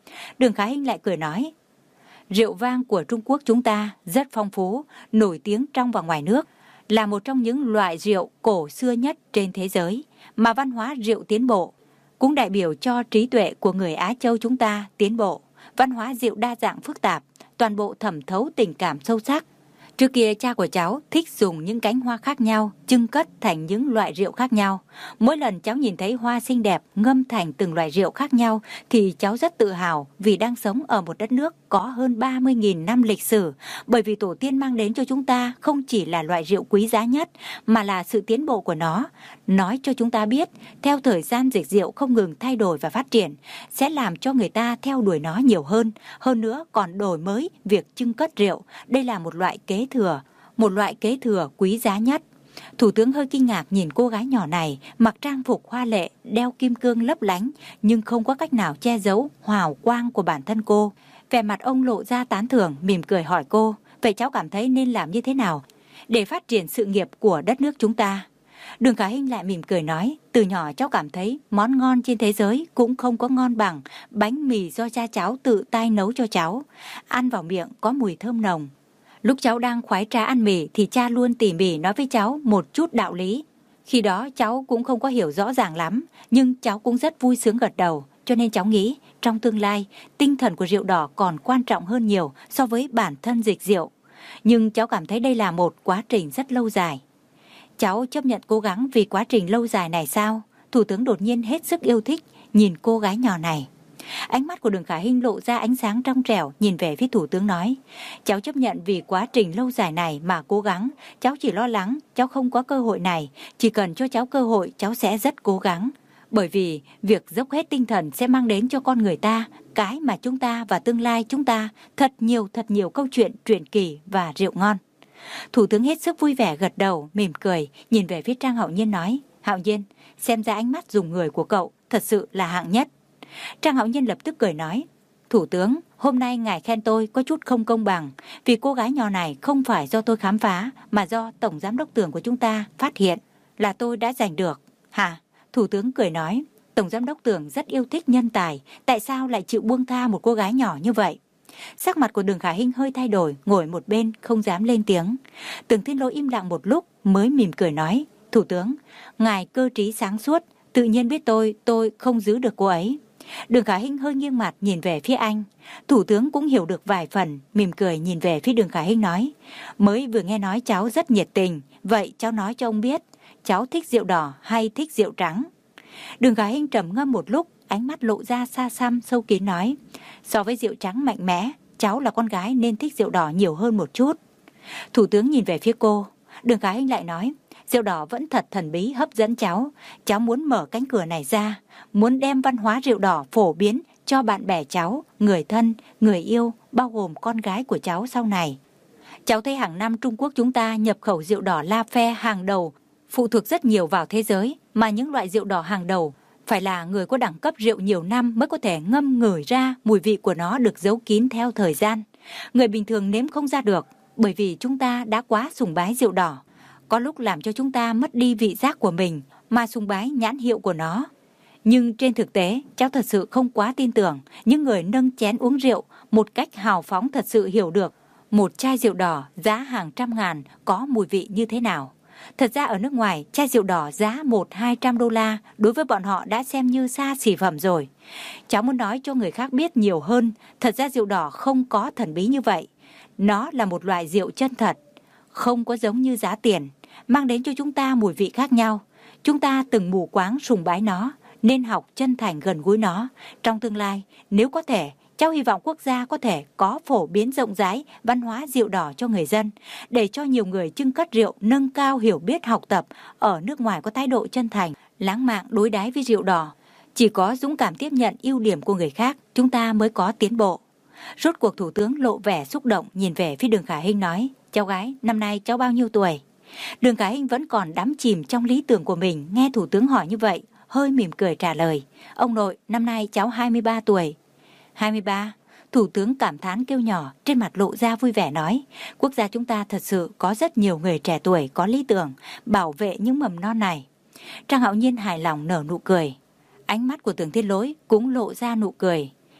[SPEAKER 3] Đường Khả Hinh lại cười nói, rượu vang của Trung Quốc chúng ta rất phong phú, nổi tiếng trong và ngoài nước, là một trong những loại rượu cổ xưa nhất trên thế giới, mà văn hóa rượu tiến bộ, cũng đại biểu cho trí tuệ của người Á Châu chúng ta tiến bộ. Văn hóa rượu đa dạng phức tạp, toàn bộ thẩm thấu tình cảm sâu sắc. Trước kia cha của cháu thích dùng những cánh hoa khác nhau chưng cất thành những loại rượu khác nhau. Mỗi lần cháu nhìn thấy hoa xinh đẹp ngâm thành từng loại rượu khác nhau thì cháu rất tự hào vì đang sống ở một đất nước có hơn ba mươi nghìn năm lịch sử. Bởi vì tổ tiên mang đến cho chúng ta không chỉ là loại rượu quý giá nhất mà là sự tiến bộ của nó. Nói cho chúng ta biết, theo thời gian dịch rượu không ngừng thay đổi và phát triển sẽ làm cho người ta theo đuổi nó nhiều hơn. Hơn nữa còn đổi mới việc chưng cất rượu. Đây là một loại kế thừa, một loại kế thừa quý giá nhất. Thủ tướng hơi kinh ngạc nhìn cô gái nhỏ này mặc trang phục hoa lệ, đeo kim cương lấp lánh nhưng không có cách nào che giấu hào quang của bản thân cô. Vẻ mặt ông lộ ra tán thưởng, mỉm cười hỏi cô, vậy cháu cảm thấy nên làm như thế nào để phát triển sự nghiệp của đất nước chúng ta? Đường Khả Hinh lại mỉm cười nói, từ nhỏ cháu cảm thấy món ngon trên thế giới cũng không có ngon bằng bánh mì do cha cháu tự tay nấu cho cháu. Ăn vào miệng có mùi thơm nồng. Lúc cháu đang khoái trá ăn mì thì cha luôn tỉ mỉ nói với cháu một chút đạo lý. Khi đó cháu cũng không có hiểu rõ ràng lắm, nhưng cháu cũng rất vui sướng gật đầu. Cho nên cháu nghĩ trong tương lai, tinh thần của rượu đỏ còn quan trọng hơn nhiều so với bản thân dịch rượu. Nhưng cháu cảm thấy đây là một quá trình rất lâu dài. Cháu chấp nhận cố gắng vì quá trình lâu dài này sao? Thủ tướng đột nhiên hết sức yêu thích nhìn cô gái nhỏ này. Ánh mắt của Đường Khả Hinh lộ ra ánh sáng trong trẻo, nhìn về phía thủ tướng nói, cháu chấp nhận vì quá trình lâu dài này mà cố gắng. Cháu chỉ lo lắng cháu không có cơ hội này. Chỉ cần cho cháu cơ hội, cháu sẽ rất cố gắng. Bởi vì việc dốc hết tinh thần sẽ mang đến cho con người ta cái mà chúng ta và tương lai chúng ta thật nhiều thật nhiều câu chuyện truyền kỳ và rượu ngon. Thủ tướng hết sức vui vẻ gật đầu, mỉm cười, nhìn về phía Trang Hạo Nhiên nói, Hạo Nhiên, xem ra ánh mắt dùng người của cậu thật sự là hạng nhất. Trang Hạo Nhiên lập tức cười nói, Thủ tướng, hôm nay ngài khen tôi có chút không công bằng, vì cô gái nhỏ này không phải do tôi khám phá, mà do Tổng Giám đốc Tưởng của chúng ta phát hiện, là tôi đã giành được. Hả? Thủ tướng cười nói, Tổng Giám đốc Tưởng rất yêu thích nhân tài, tại sao lại chịu buông tha một cô gái nhỏ như vậy? Sắc mặt của Đường Khả Hinh hơi thay đổi, ngồi một bên không dám lên tiếng. Tưởng Thiên Lỗi im lặng một lúc mới mỉm cười nói, Thủ tướng, ngài cơ trí sáng suốt, tự nhiên biết tôi, tôi không giữ được cô ấy. Đường Khả Hinh hơi nghiêng mặt nhìn về phía anh. Thủ tướng cũng hiểu được vài phần, mỉm cười nhìn về phía Đường Khả Hinh nói, mới vừa nghe nói cháu rất nhiệt tình, vậy cháu nói cho ông biết, cháu thích rượu đỏ hay thích rượu trắng? Đường Khả Hinh trầm ngâm một lúc, ánh mắt lộ ra xa xăm sâu kín nói, so với rượu trắng mạnh mẽ, cháu là con gái nên thích rượu đỏ nhiều hơn một chút. Thủ tướng nhìn về phía cô. Đường Khả Hinh lại nói, rượu đỏ vẫn thật thần bí hấp dẫn cháu. Cháu muốn mở cánh cửa này ra, muốn đem văn hóa rượu đỏ phổ biến cho bạn bè cháu, người thân, người yêu, bao gồm con gái của cháu sau này. Cháu thấy hàng năm Trung Quốc chúng ta nhập khẩu rượu đỏ La Phe hàng đầu, phụ thuộc rất nhiều vào thế giới, mà những loại rượu đỏ hàng đầu phải là người có đẳng cấp rượu nhiều năm mới có thể ngâm ngửi ra mùi vị của nó được giấu kín theo thời gian. Người bình thường nếm không ra được, bởi vì chúng ta đã quá sùng bái rượu đỏ. Có lúc làm cho chúng ta mất đi vị giác của mình mà sùng bái nhãn hiệu của nó. Nhưng trên thực tế, cháu thật sự không quá tin tưởng những người nâng chén uống rượu một cách hào phóng thật sự hiểu được một chai rượu đỏ giá hàng trăm ngàn có mùi vị như thế nào. Thật ra ở nước ngoài, chai rượu đỏ giá một hai trăm đô la đối với bọn họ đã xem như xa xỉ phẩm rồi. Cháu muốn nói cho người khác biết nhiều hơn, thật ra rượu đỏ không có thần bí như vậy. Nó là một loại rượu chân thật, không có giống như giá tiền, mang đến cho chúng ta mùi vị khác nhau. Chúng ta từng mù quáng sùng bái nó, nên học chân thành gần gũi nó. Trong tương lai, nếu có thể, cháu hy vọng quốc gia có thể có phổ biến rộng rãi văn hóa rượu đỏ cho người dân, để cho nhiều người chưng cất rượu nâng cao hiểu biết học tập ở nước ngoài có thái độ chân thành, lãng mạn đối đãi với rượu đỏ. Chỉ có dũng cảm tiếp nhận ưu điểm của người khác, chúng ta mới có tiến bộ. Rốt cuộc Thủ tướng lộ vẻ xúc động nhìn về phía Đường Khả Hinh nói, cháu gái, năm nay cháu bao nhiêu tuổi? Đường Khả Hinh vẫn còn đắm chìm trong lý tưởng của mình, nghe Thủ tướng hỏi như vậy, hơi mỉm cười trả lời, ông nội, năm nay cháu hai mươi ba tuổi. hai mươi ba, Thủ tướng cảm thán kêu nhỏ, trên mặt lộ ra vui vẻ nói, quốc gia chúng ta thật sự có rất nhiều người trẻ tuổi có lý tưởng, bảo vệ những mầm non này. Trang Hạo Nhiên hài lòng nở nụ cười. Ánh mắt của Tưởng Thiên Lỗi cũng lộ ra nụ cười.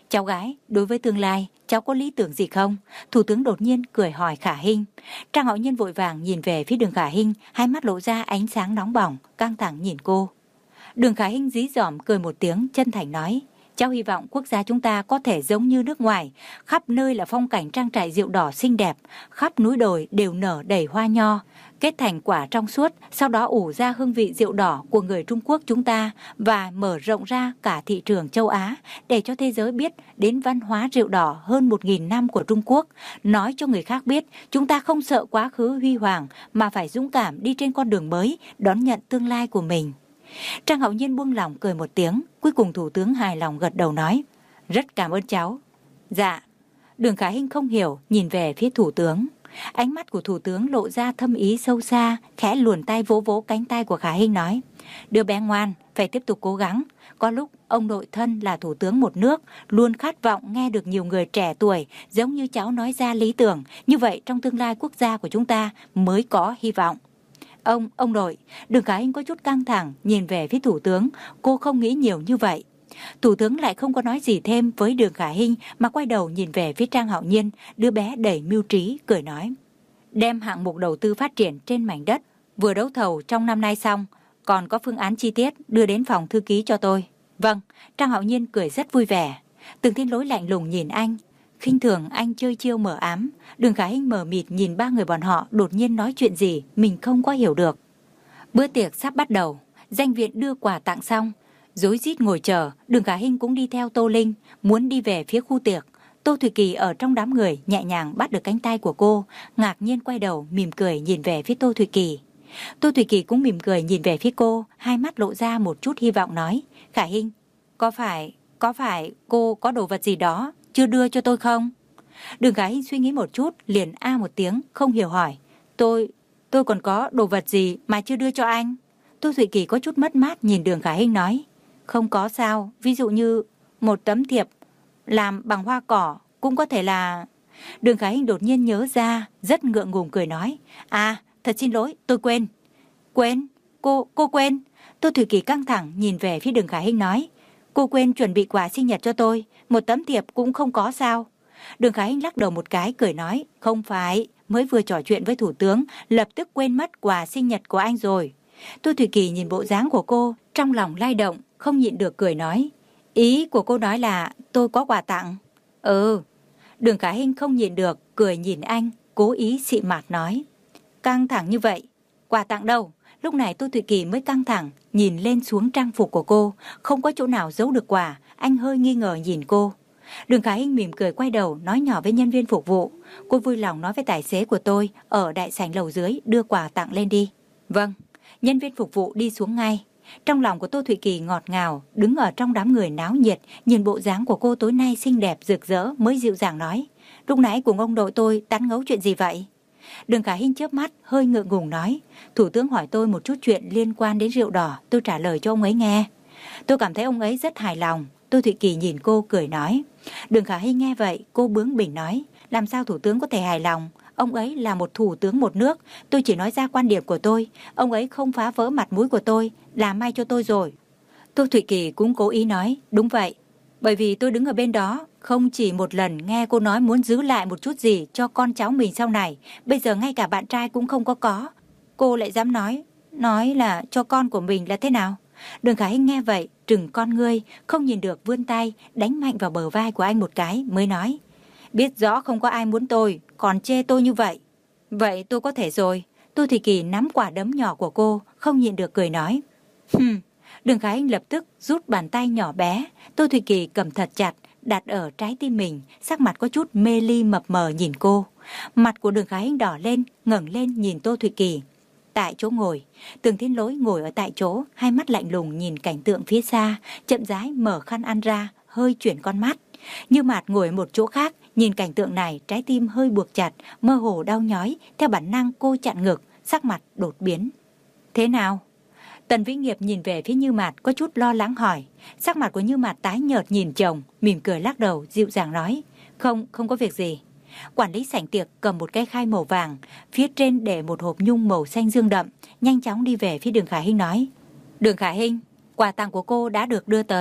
[SPEAKER 3] Cháu gái, đối với tương lai, cháu có lý tưởng gì không? Thủ tướng đột nhiên cười hỏi Khả Hinh. Trang Hạo Nhiên vội vàng nhìn về phía Đường Khả Hinh, hai mắt lộ ra ánh sáng nóng bỏng, căng thẳng nhìn cô. Đường Khả Hinh dí dỏm cười một tiếng, chân thành nói, cháu hy vọng quốc gia chúng ta có thể giống như nước ngoài, khắp nơi là phong cảnh trang trại rượu đỏ xinh đẹp, khắp núi đồi đều nở đầy hoa nho, kết thành quả trong suốt, sau đó ủ ra hương vị rượu đỏ của người Trung Quốc chúng ta và mở rộng ra cả thị trường châu Á để cho thế giới biết đến văn hóa rượu đỏ hơn một nghìn năm của Trung Quốc, nói cho người khác biết chúng ta không sợ quá khứ huy hoàng mà phải dũng cảm đi trên con đường mới, đón nhận tương lai của mình. Trang Hạo Nhiên buông lỏng cười một tiếng, cuối cùng Thủ tướng hài lòng gật đầu nói, rất cảm ơn cháu. Dạ. Đường Khả Hinh không hiểu, nhìn về phía Thủ tướng. Ánh mắt của Thủ tướng lộ ra thâm ý sâu xa, khẽ luồn tay vỗ vỗ cánh tay của Khả Hinh nói, đứa bé ngoan, phải tiếp tục cố gắng. Có lúc ông nội thân là thủ tướng một nước, luôn khát vọng nghe được nhiều người trẻ tuổi giống như cháu nói ra lý tưởng, như vậy trong tương lai quốc gia của chúng ta mới có hy vọng. Ông, ông nội, Đường Khả Hinh có chút căng thẳng, nhìn về phía Thủ tướng, cô không nghĩ nhiều như vậy. Thủ tướng lại không có nói gì thêm với Đường Khả Hinh mà quay đầu nhìn về phía Trang Hạo Nhiên, đứa bé đầy mưu trí, cười nói. Đem hạng mục đầu tư phát triển trên mảnh đất, vừa đấu thầu trong năm nay xong, còn có phương án chi tiết đưa đến phòng thư ký cho tôi. Vâng, Trang Hạo Nhiên cười rất vui vẻ. Từng Thiên Lỗi lạnh lùng nhìn anh, khinh thường anh chơi chiêu mờ ám. Đường Khả Hinh mờ mịt nhìn ba người bọn họ đột nhiên nói chuyện gì mình không có hiểu được. Bữa tiệc sắp bắt đầu, danh viện đưa quà tặng xong, rối rít ngồi chờ. Đường Khả Hinh cũng đi theo Tô Linh, muốn đi về phía khu tiệc. Tô Thủy Kỳ ở trong đám người nhẹ nhàng bắt được cánh tay của cô, ngạc nhiên quay đầu mỉm cười nhìn về phía Tô Thủy Kỳ. Tô Thủy Kỳ cũng mỉm cười nhìn về phía cô, hai mắt lộ ra một chút hy vọng nói, Khả Hinh, có phải, có phải cô có đồ vật gì đó chưa đưa cho tôi không? Đường Khả Hinh suy nghĩ một chút, liền a một tiếng, không hiểu hỏi, tôi, tôi còn có đồ vật gì mà chưa đưa cho anh? Tô Thủy Kỳ có chút mất mát nhìn Đường Khả Hinh nói, không có sao, ví dụ như một tấm thiệp làm bằng hoa cỏ, cũng có thể là... Đường Khả Hinh đột nhiên nhớ ra, rất ngượng ngùng cười nói, à, thật xin lỗi, tôi quên. Quên? Cô, cô quên? Tô Thủy Kỳ căng thẳng nhìn về phía Đường Khả Hinh nói, cô quên chuẩn bị quà sinh nhật cho tôi, một tấm thiệp cũng không có sao? Đường Khả Hinh lắc đầu một cái cười nói, không phải, mới vừa trò chuyện với thủ tướng, lập tức quên mất quà sinh nhật của anh rồi. Tô Thủy Kỳ nhìn bộ dáng của cô, trong lòng lay động, không nhịn được cười nói, ý của cô nói là tôi có quà tặng. Ừ. Đường Khả Hinh không nhịn được, cười nhìn anh, cố ý xị mặt nói, căng thẳng như vậy, quà tặng đâu? Lúc này Tô Thủy Kỳ mới căng thẳng, nhìn lên xuống trang phục của cô, không có chỗ nào giấu được quà, anh hơi nghi ngờ nhìn cô. Đường Khả Hinh mỉm cười quay đầu, nói nhỏ với nhân viên phục vụ, cô vui lòng nói với tài xế của tôi, ở đại sảnh lầu dưới, đưa quà tặng lên đi. Vâng, nhân viên phục vụ đi xuống ngay. Trong lòng của Tô Thủy Kỳ ngọt ngào, đứng ở trong đám người náo nhiệt, nhìn bộ dáng của cô tối nay xinh đẹp rực rỡ mới dịu dàng nói, lúc nãy cùng ông đội tôi tán gẫu chuyện gì vậy? Đường Khả Hinh chớp mắt, hơi ngượng ngùng nói, thủ tướng hỏi tôi một chút chuyện liên quan đến rượu đỏ, tôi trả lời cho ông ấy nghe. Tôi cảm thấy ông ấy rất hài lòng. Tô Thủy Kỳ nhìn cô cười nói. Đường Khả Hinh nghe vậy, cô bướng bỉnh nói, làm sao thủ tướng có thể hài lòng? Ông ấy là một thủ tướng một nước, tôi chỉ nói ra quan điểm của tôi, ông ấy không phá vỡ mặt mũi của tôi, làm may cho tôi rồi. Tô Thủy Kỳ cũng cố ý nói, đúng vậy, bởi vì tôi đứng ở bên đó, không chỉ một lần nghe cô nói muốn giữ lại một chút gì cho con cháu mình sau này, bây giờ ngay cả bạn trai cũng không có có. Cô lại dám nói, nói là cho con của mình là thế nào? Đường Khả Hinh nghe vậy, trừng con ngươi, không nhìn được vươn tay, đánh mạnh vào bờ vai của anh một cái, mới nói, biết rõ không có ai muốn tôi, còn chê tôi như vậy. Vậy tôi có thể rồi. Tô Thủy Kỳ nắm quả đấm nhỏ của cô, không nhịn được cười nói. Hừm. Đường Khả Hinh lập tức rút bàn tay nhỏ bé, Tô Thủy Kỳ cầm thật chặt, đặt ở trái tim mình, sắc mặt có chút mê ly mập mờ nhìn cô. Mặt của Đường Khả Hinh đỏ lên, ngẩng lên nhìn Tô Thủy Kỳ. Tại chỗ ngồi, Tường Thiên Lỗi ngồi ở tại chỗ, hai mắt lạnh lùng nhìn cảnh tượng phía xa, chậm rãi mở khăn ăn ra, hơi chuyển con mắt. Như Mạt ngồi ở một chỗ khác, nhìn cảnh tượng này, trái tim hơi buộc chặt, mơ hồ đau nhói, theo bản năng cô chặn ngực, sắc mặt đột biến. Thế nào? Tần Vĩ Nghiệp nhìn về phía Như Mạt có chút lo lắng hỏi. Sắc mặt của Như Mạt tái nhợt nhìn chồng, mỉm cười lắc đầu, dịu dàng nói, không, không có việc gì. Quản lý sảnh tiệc cầm một cái khai màu vàng, phía trên để một hộp nhung màu xanh dương đậm, nhanh chóng đi về phía Đường Khả Hinh nói, Đường Khả Hinh, quà tặng của cô đã được đưa tới.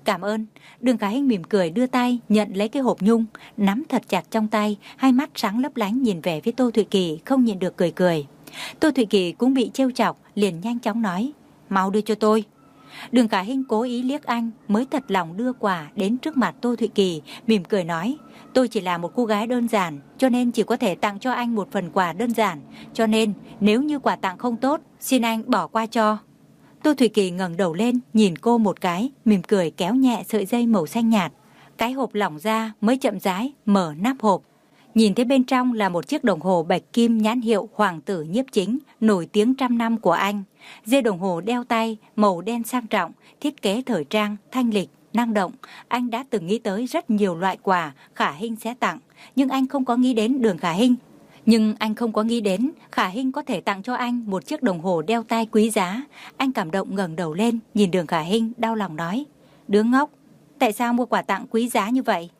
[SPEAKER 3] Cảm ơn. Đường Khả Hinh mỉm cười đưa tay nhận lấy cái hộp nhung, nắm thật chặt trong tay, hai mắt sáng lấp lánh nhìn về phía Tô Thụy Kỳ, không nhịn được cười cười. Tô Thụy Kỳ cũng bị trêu chọc, liền nhanh chóng nói, mau đưa cho tôi. Đường Khả Hinh cố ý liếc anh, mới thật lòng đưa quà đến trước mặt Tô Thụy Kỳ, mỉm cười nói, tôi chỉ là một cô gái đơn giản, cho nên chỉ có thể tặng cho anh một phần quà đơn giản, cho nên nếu như quà tặng không tốt, xin anh bỏ qua cho. Tô Thụy Kỳ ngẩng đầu lên, nhìn cô một cái, mỉm cười kéo nhẹ sợi dây màu xanh nhạt. Cái hộp lỏng ra mới chậm rãi mở nắp hộp. Nhìn thấy bên trong là một chiếc đồng hồ bạch kim nhãn hiệu Hoàng tử Nhiếp Chính, nổi tiếng trăm năm của anh. Dây đồng hồ đeo tay, màu đen sang trọng, thiết kế thời trang, thanh lịch, năng động. Anh đã từng nghĩ tới rất nhiều loại quà Khả Hinh sẽ tặng, nhưng anh không có nghĩ đến Đường Khả Hinh. Nhưng anh không có nghĩ đến Khả Hinh có thể tặng cho anh một chiếc đồng hồ đeo tay quý giá. Anh cảm động ngẩng đầu lên, nhìn Đường Khả Hinh đau lòng nói, đứa ngốc, tại sao mua quà tặng quý giá như vậy?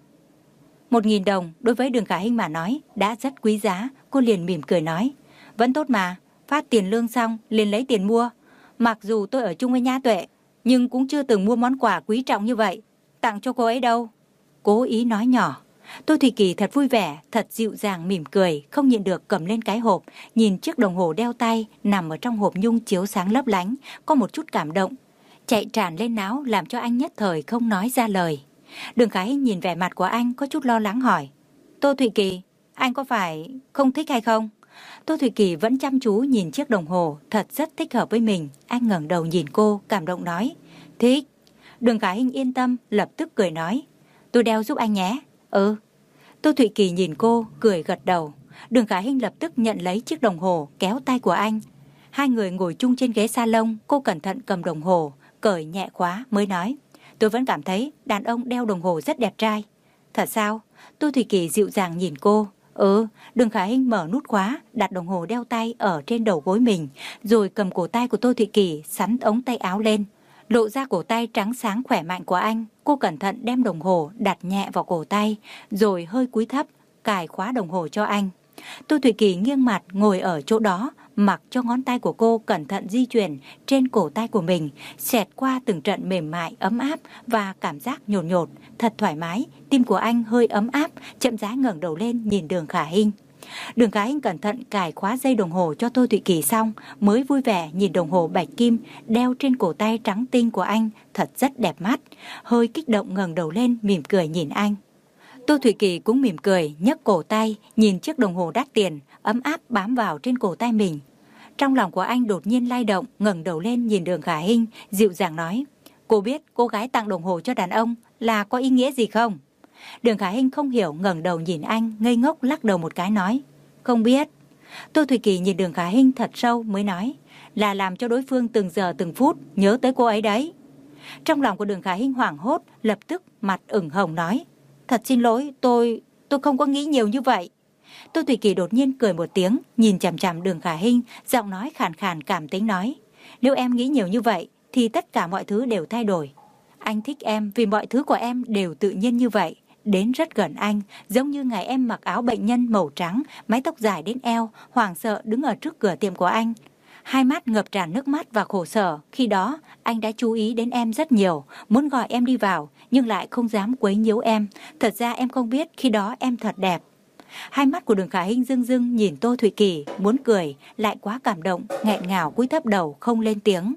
[SPEAKER 3] Một nghìn đồng đối với Đường Khả Hinh mà nói đã rất quý giá. Cô liền mỉm cười nói, vẫn tốt mà, phát tiền lương xong liền lấy tiền mua. Mặc dù tôi ở chung với Nhã Tuệ, nhưng cũng chưa từng mua món quà quý trọng như vậy tặng cho cô ấy đâu. Cố ý nói nhỏ. Tô Thụy Kỳ thật vui vẻ, thật dịu dàng mỉm cười, không nhịn được cầm lên cái hộp, nhìn chiếc đồng hồ đeo tay nằm ở trong hộp nhung chiếu sáng lấp lánh, có một chút cảm động chạy tràn lên não, làm cho anh nhất thời không nói ra lời. Đường Khả Hinh nhìn vẻ mặt của anh có chút lo lắng hỏi, Tô Thụy Kỳ, anh có phải không thích hay không? Tô Thụy Kỳ vẫn chăm chú nhìn chiếc đồng hồ, thật rất thích hợp với mình. Anh ngẩng đầu nhìn cô, cảm động nói, thích. Đường Khả Hinh yên tâm, lập tức cười nói, tôi đeo giúp anh nhé. Ừ. Tô Thụy Kỳ nhìn cô, cười gật đầu. Đường Khả Hinh lập tức nhận lấy chiếc đồng hồ, kéo tay của anh. Hai người ngồi chung trên ghế salon, cô cẩn thận cầm đồng hồ, cởi nhẹ khóa mới nói, tôi vẫn cảm thấy đàn ông đeo đồng hồ rất đẹp trai. Thật sao? Tô Thụy Kỳ dịu dàng nhìn cô. Ừ. Đường Khả Hinh mở nút khóa, đặt đồng hồ đeo tay ở trên đầu gối mình, rồi cầm cổ tay của Tô Thụy Kỳ xắn ống tay áo lên, lộ ra cổ tay trắng sáng khỏe mạnh của anh. Cô cẩn thận đem đồng hồ đặt nhẹ vào cổ tay, rồi hơi cúi thấp cài khóa đồng hồ cho anh. Tô Thụy Kỳ nghiêng mặt ngồi ở chỗ đó, mặc cho ngón tay của cô cẩn thận di chuyển trên cổ tay của mình, xẹt qua từng trận mềm mại, ấm áp và cảm giác nhột nhột, thật thoải mái. Tim của anh hơi ấm áp, chậm rãi ngẩng đầu lên nhìn Đường Khả Hinh. Đường Khả Hinh cẩn thận cài khóa dây đồng hồ cho Tô Thụy Kỳ xong, mới vui vẻ nhìn đồng hồ bạch kim đeo trên cổ tay trắng tinh của anh, thật rất đẹp mắt. Hơi kích động ngẩng đầu lên mỉm cười nhìn anh. Tô Thụy Kỳ cũng mỉm cười, nhấc cổ tay nhìn chiếc đồng hồ đắt tiền ấm áp bám vào trên cổ tay mình. Trong lòng của anh đột nhiên lay động, ngẩng đầu lên nhìn Đường Khả Hinh, dịu dàng nói, cô biết cô gái tặng đồng hồ cho đàn ông là có ý nghĩa gì không? Đường Khả Hinh không hiểu, ngẩng đầu nhìn anh, ngây ngốc lắc đầu một cái nói, không biết. Tô Thụy Kỳ nhìn Đường Khả Hinh thật sâu mới nói, là làm cho đối phương từng giờ từng phút nhớ tới cô ấy đấy. Trong lòng của Đường Khả Hinh hoảng hốt, lập tức mặt ửng hồng nói, thật xin lỗi, tôi tôi không có nghĩ nhiều như vậy. Tô Thụy Kỳ đột nhiên cười một tiếng, nhìn chằm chằm Đường Khả Hinh, giọng nói khàn khàn cảm tính nói, nếu em nghĩ nhiều như vậy thì tất cả mọi thứ đều thay đổi. Anh thích em vì mọi thứ của em đều tự nhiên như vậy, đến rất gần anh, giống như ngày em mặc áo bệnh nhân màu trắng, mái tóc dài đến eo, hoảng sợ đứng ở trước cửa tiệm của anh. Hai mắt ngập tràn nước mắt và khổ sở. Khi đó anh đã chú ý đến em rất nhiều, muốn gọi em đi vào nhưng lại không dám quấy nhiễu em. Thật ra em không biết khi đó em thật đẹp. Hai mắt của Đường Khả Hinh rưng rưng nhìn Tô Thụy Kỳ, muốn cười lại quá cảm động, nghẹn ngào cúi thấp đầu không lên tiếng.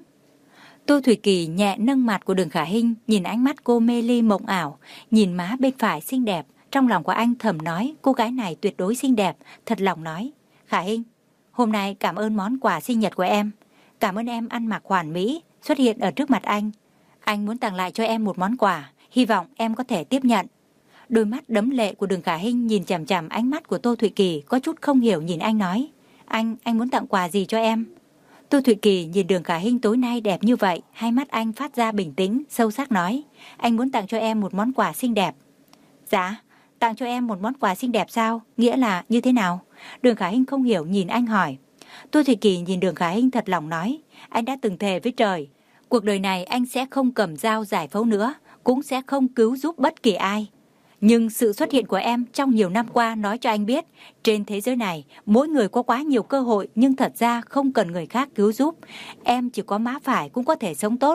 [SPEAKER 3] Tô Thụy Kỳ nhẹ nâng mặt của Đường Khả Hinh, nhìn ánh mắt cô mê ly mộng ảo, nhìn má bên phải xinh đẹp. Trong lòng của anh thầm nói, cô gái này tuyệt đối xinh đẹp. Thật lòng nói, Khả Hinh, hôm nay cảm ơn món quà sinh nhật của em. Cảm ơn em ăn mặc hoàn mỹ, xuất hiện ở trước mặt anh. Anh muốn tặng lại cho em một món quà, hy vọng em có thể tiếp nhận. Đôi mắt đẫm lệ của Đường Khả Hinh nhìn chằm chằm ánh mắt của Tô Thụy Kỳ, có chút không hiểu nhìn anh nói, Anh, anh muốn tặng quà gì cho em? Tô Thụy Kỳ nhìn Đường Khả Hinh tối nay đẹp như vậy, hai mắt anh phát ra bình tĩnh, sâu sắc nói, anh muốn tặng cho em một món quà xinh đẹp. Dạ, tặng cho em một món quà xinh đẹp sao? Nghĩa là như thế nào? Đường Khả Hinh không hiểu nhìn anh hỏi. Tô Thụy Kỳ nhìn Đường Khả Hinh thật lòng nói, anh đã từng thề với trời, cuộc đời này anh sẽ không cầm dao giải phẫu nữa, cũng sẽ không cứu giúp bất kỳ ai. Nhưng sự xuất hiện của em trong nhiều năm qua nói cho anh biết, trên thế giới này, mỗi người có quá nhiều cơ hội nhưng thật ra không cần người khác cứu giúp. Em chỉ có má phải cũng có thể sống tốt.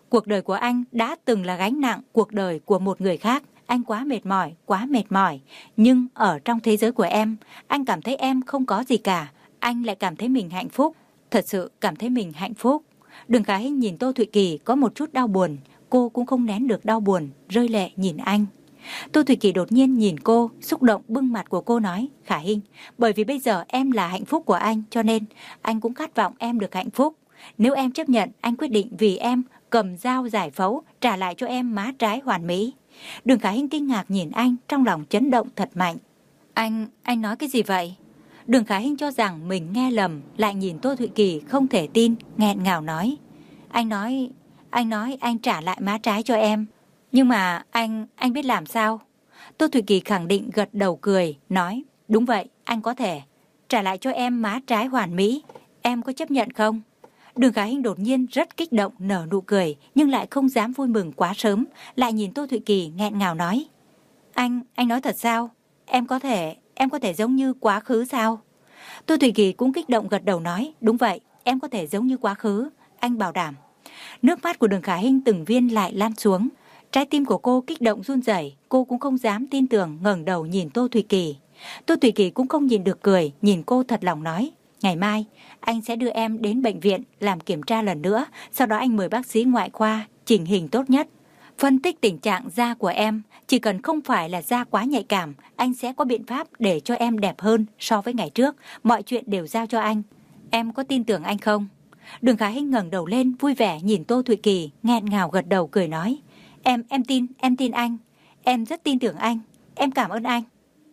[SPEAKER 3] Cuộc đời của anh đã từng là gánh nặng cuộc đời của một người khác. Anh quá mệt mỏi, quá mệt mỏi. Nhưng ở trong thế giới của em, anh cảm thấy em không có gì cả. Anh lại cảm thấy mình hạnh phúc. Thật sự cảm thấy mình hạnh phúc. Đường Khả Hinh nhìn Tô Thụy Kỳ có một chút đau buồn. Cô cũng không nén được đau buồn, rơi lệ nhìn anh. Tô Thụy Kỳ đột nhiên nhìn cô, xúc động bưng mặt của cô nói, Khả Hinh, bởi vì bây giờ em là hạnh phúc của anh, cho nên anh cũng khát vọng em được hạnh phúc. Nếu em chấp nhận, anh quyết định vì em cầm dao giải phẫu, trả lại cho em má trái hoàn mỹ. Đường Khả Hinh kinh ngạc nhìn anh, trong lòng chấn động thật mạnh. Anh, anh nói cái gì vậy? Đường Khả Hinh cho rằng mình nghe lầm, lại nhìn Tô Thụy Kỳ không thể tin, nghẹn ngào nói. Anh nói, anh nói anh trả lại má trái cho em. Nhưng mà anh, anh biết làm sao? Tô Thụy Kỳ khẳng định gật đầu cười, nói, đúng vậy, anh có thể. Trả lại cho em má trái hoàn mỹ, em có chấp nhận không? Đường Khả Hinh đột nhiên rất kích động nở nụ cười, nhưng lại không dám vui mừng quá sớm, lại nhìn Tô Thụy Kỳ nghẹn ngào nói. Anh, anh nói thật sao? Em có thể, em có thể giống như quá khứ sao? Tô Thụy Kỳ cũng kích động gật đầu nói, đúng vậy, em có thể giống như quá khứ, anh bảo đảm. Nước mắt của Đường Khả Hinh từng viên lại lan xuống. Trái tim của cô kích động run rẩy, cô cũng không dám tin tưởng ngẩng đầu nhìn Tô Thụy Kỳ. Tô Thụy Kỳ cũng không nhìn được cười, nhìn cô thật lòng nói, ngày mai anh sẽ đưa em đến bệnh viện làm kiểm tra lần nữa, sau đó anh mời bác sĩ ngoại khoa chỉnh hình tốt nhất, phân tích tình trạng da của em, chỉ cần không phải là da quá nhạy cảm, anh sẽ có biện pháp để cho em đẹp hơn so với ngày trước, mọi chuyện đều giao cho anh. Em có tin tưởng anh không? Đường Khả Hinh ngẩng đầu lên vui vẻ nhìn Tô Thụy Kỳ, nghẹn ngào gật đầu cười nói, Em, em tin, em tin anh. Em rất tin tưởng anh. Em cảm ơn anh.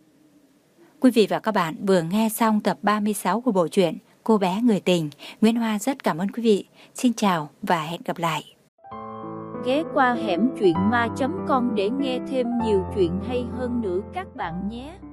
[SPEAKER 3] Quý vị và các bạn vừa nghe xong tập ba mươi sáu của bộ truyện Cô bé người tình. Nguyễn Hoa rất cảm ơn quý vị. Xin chào và hẹn gặp lại.
[SPEAKER 1] Ghé qua hẻm truyện ma chấm com để nghe thêm nhiều chuyện hay hơn nữa các bạn nhé.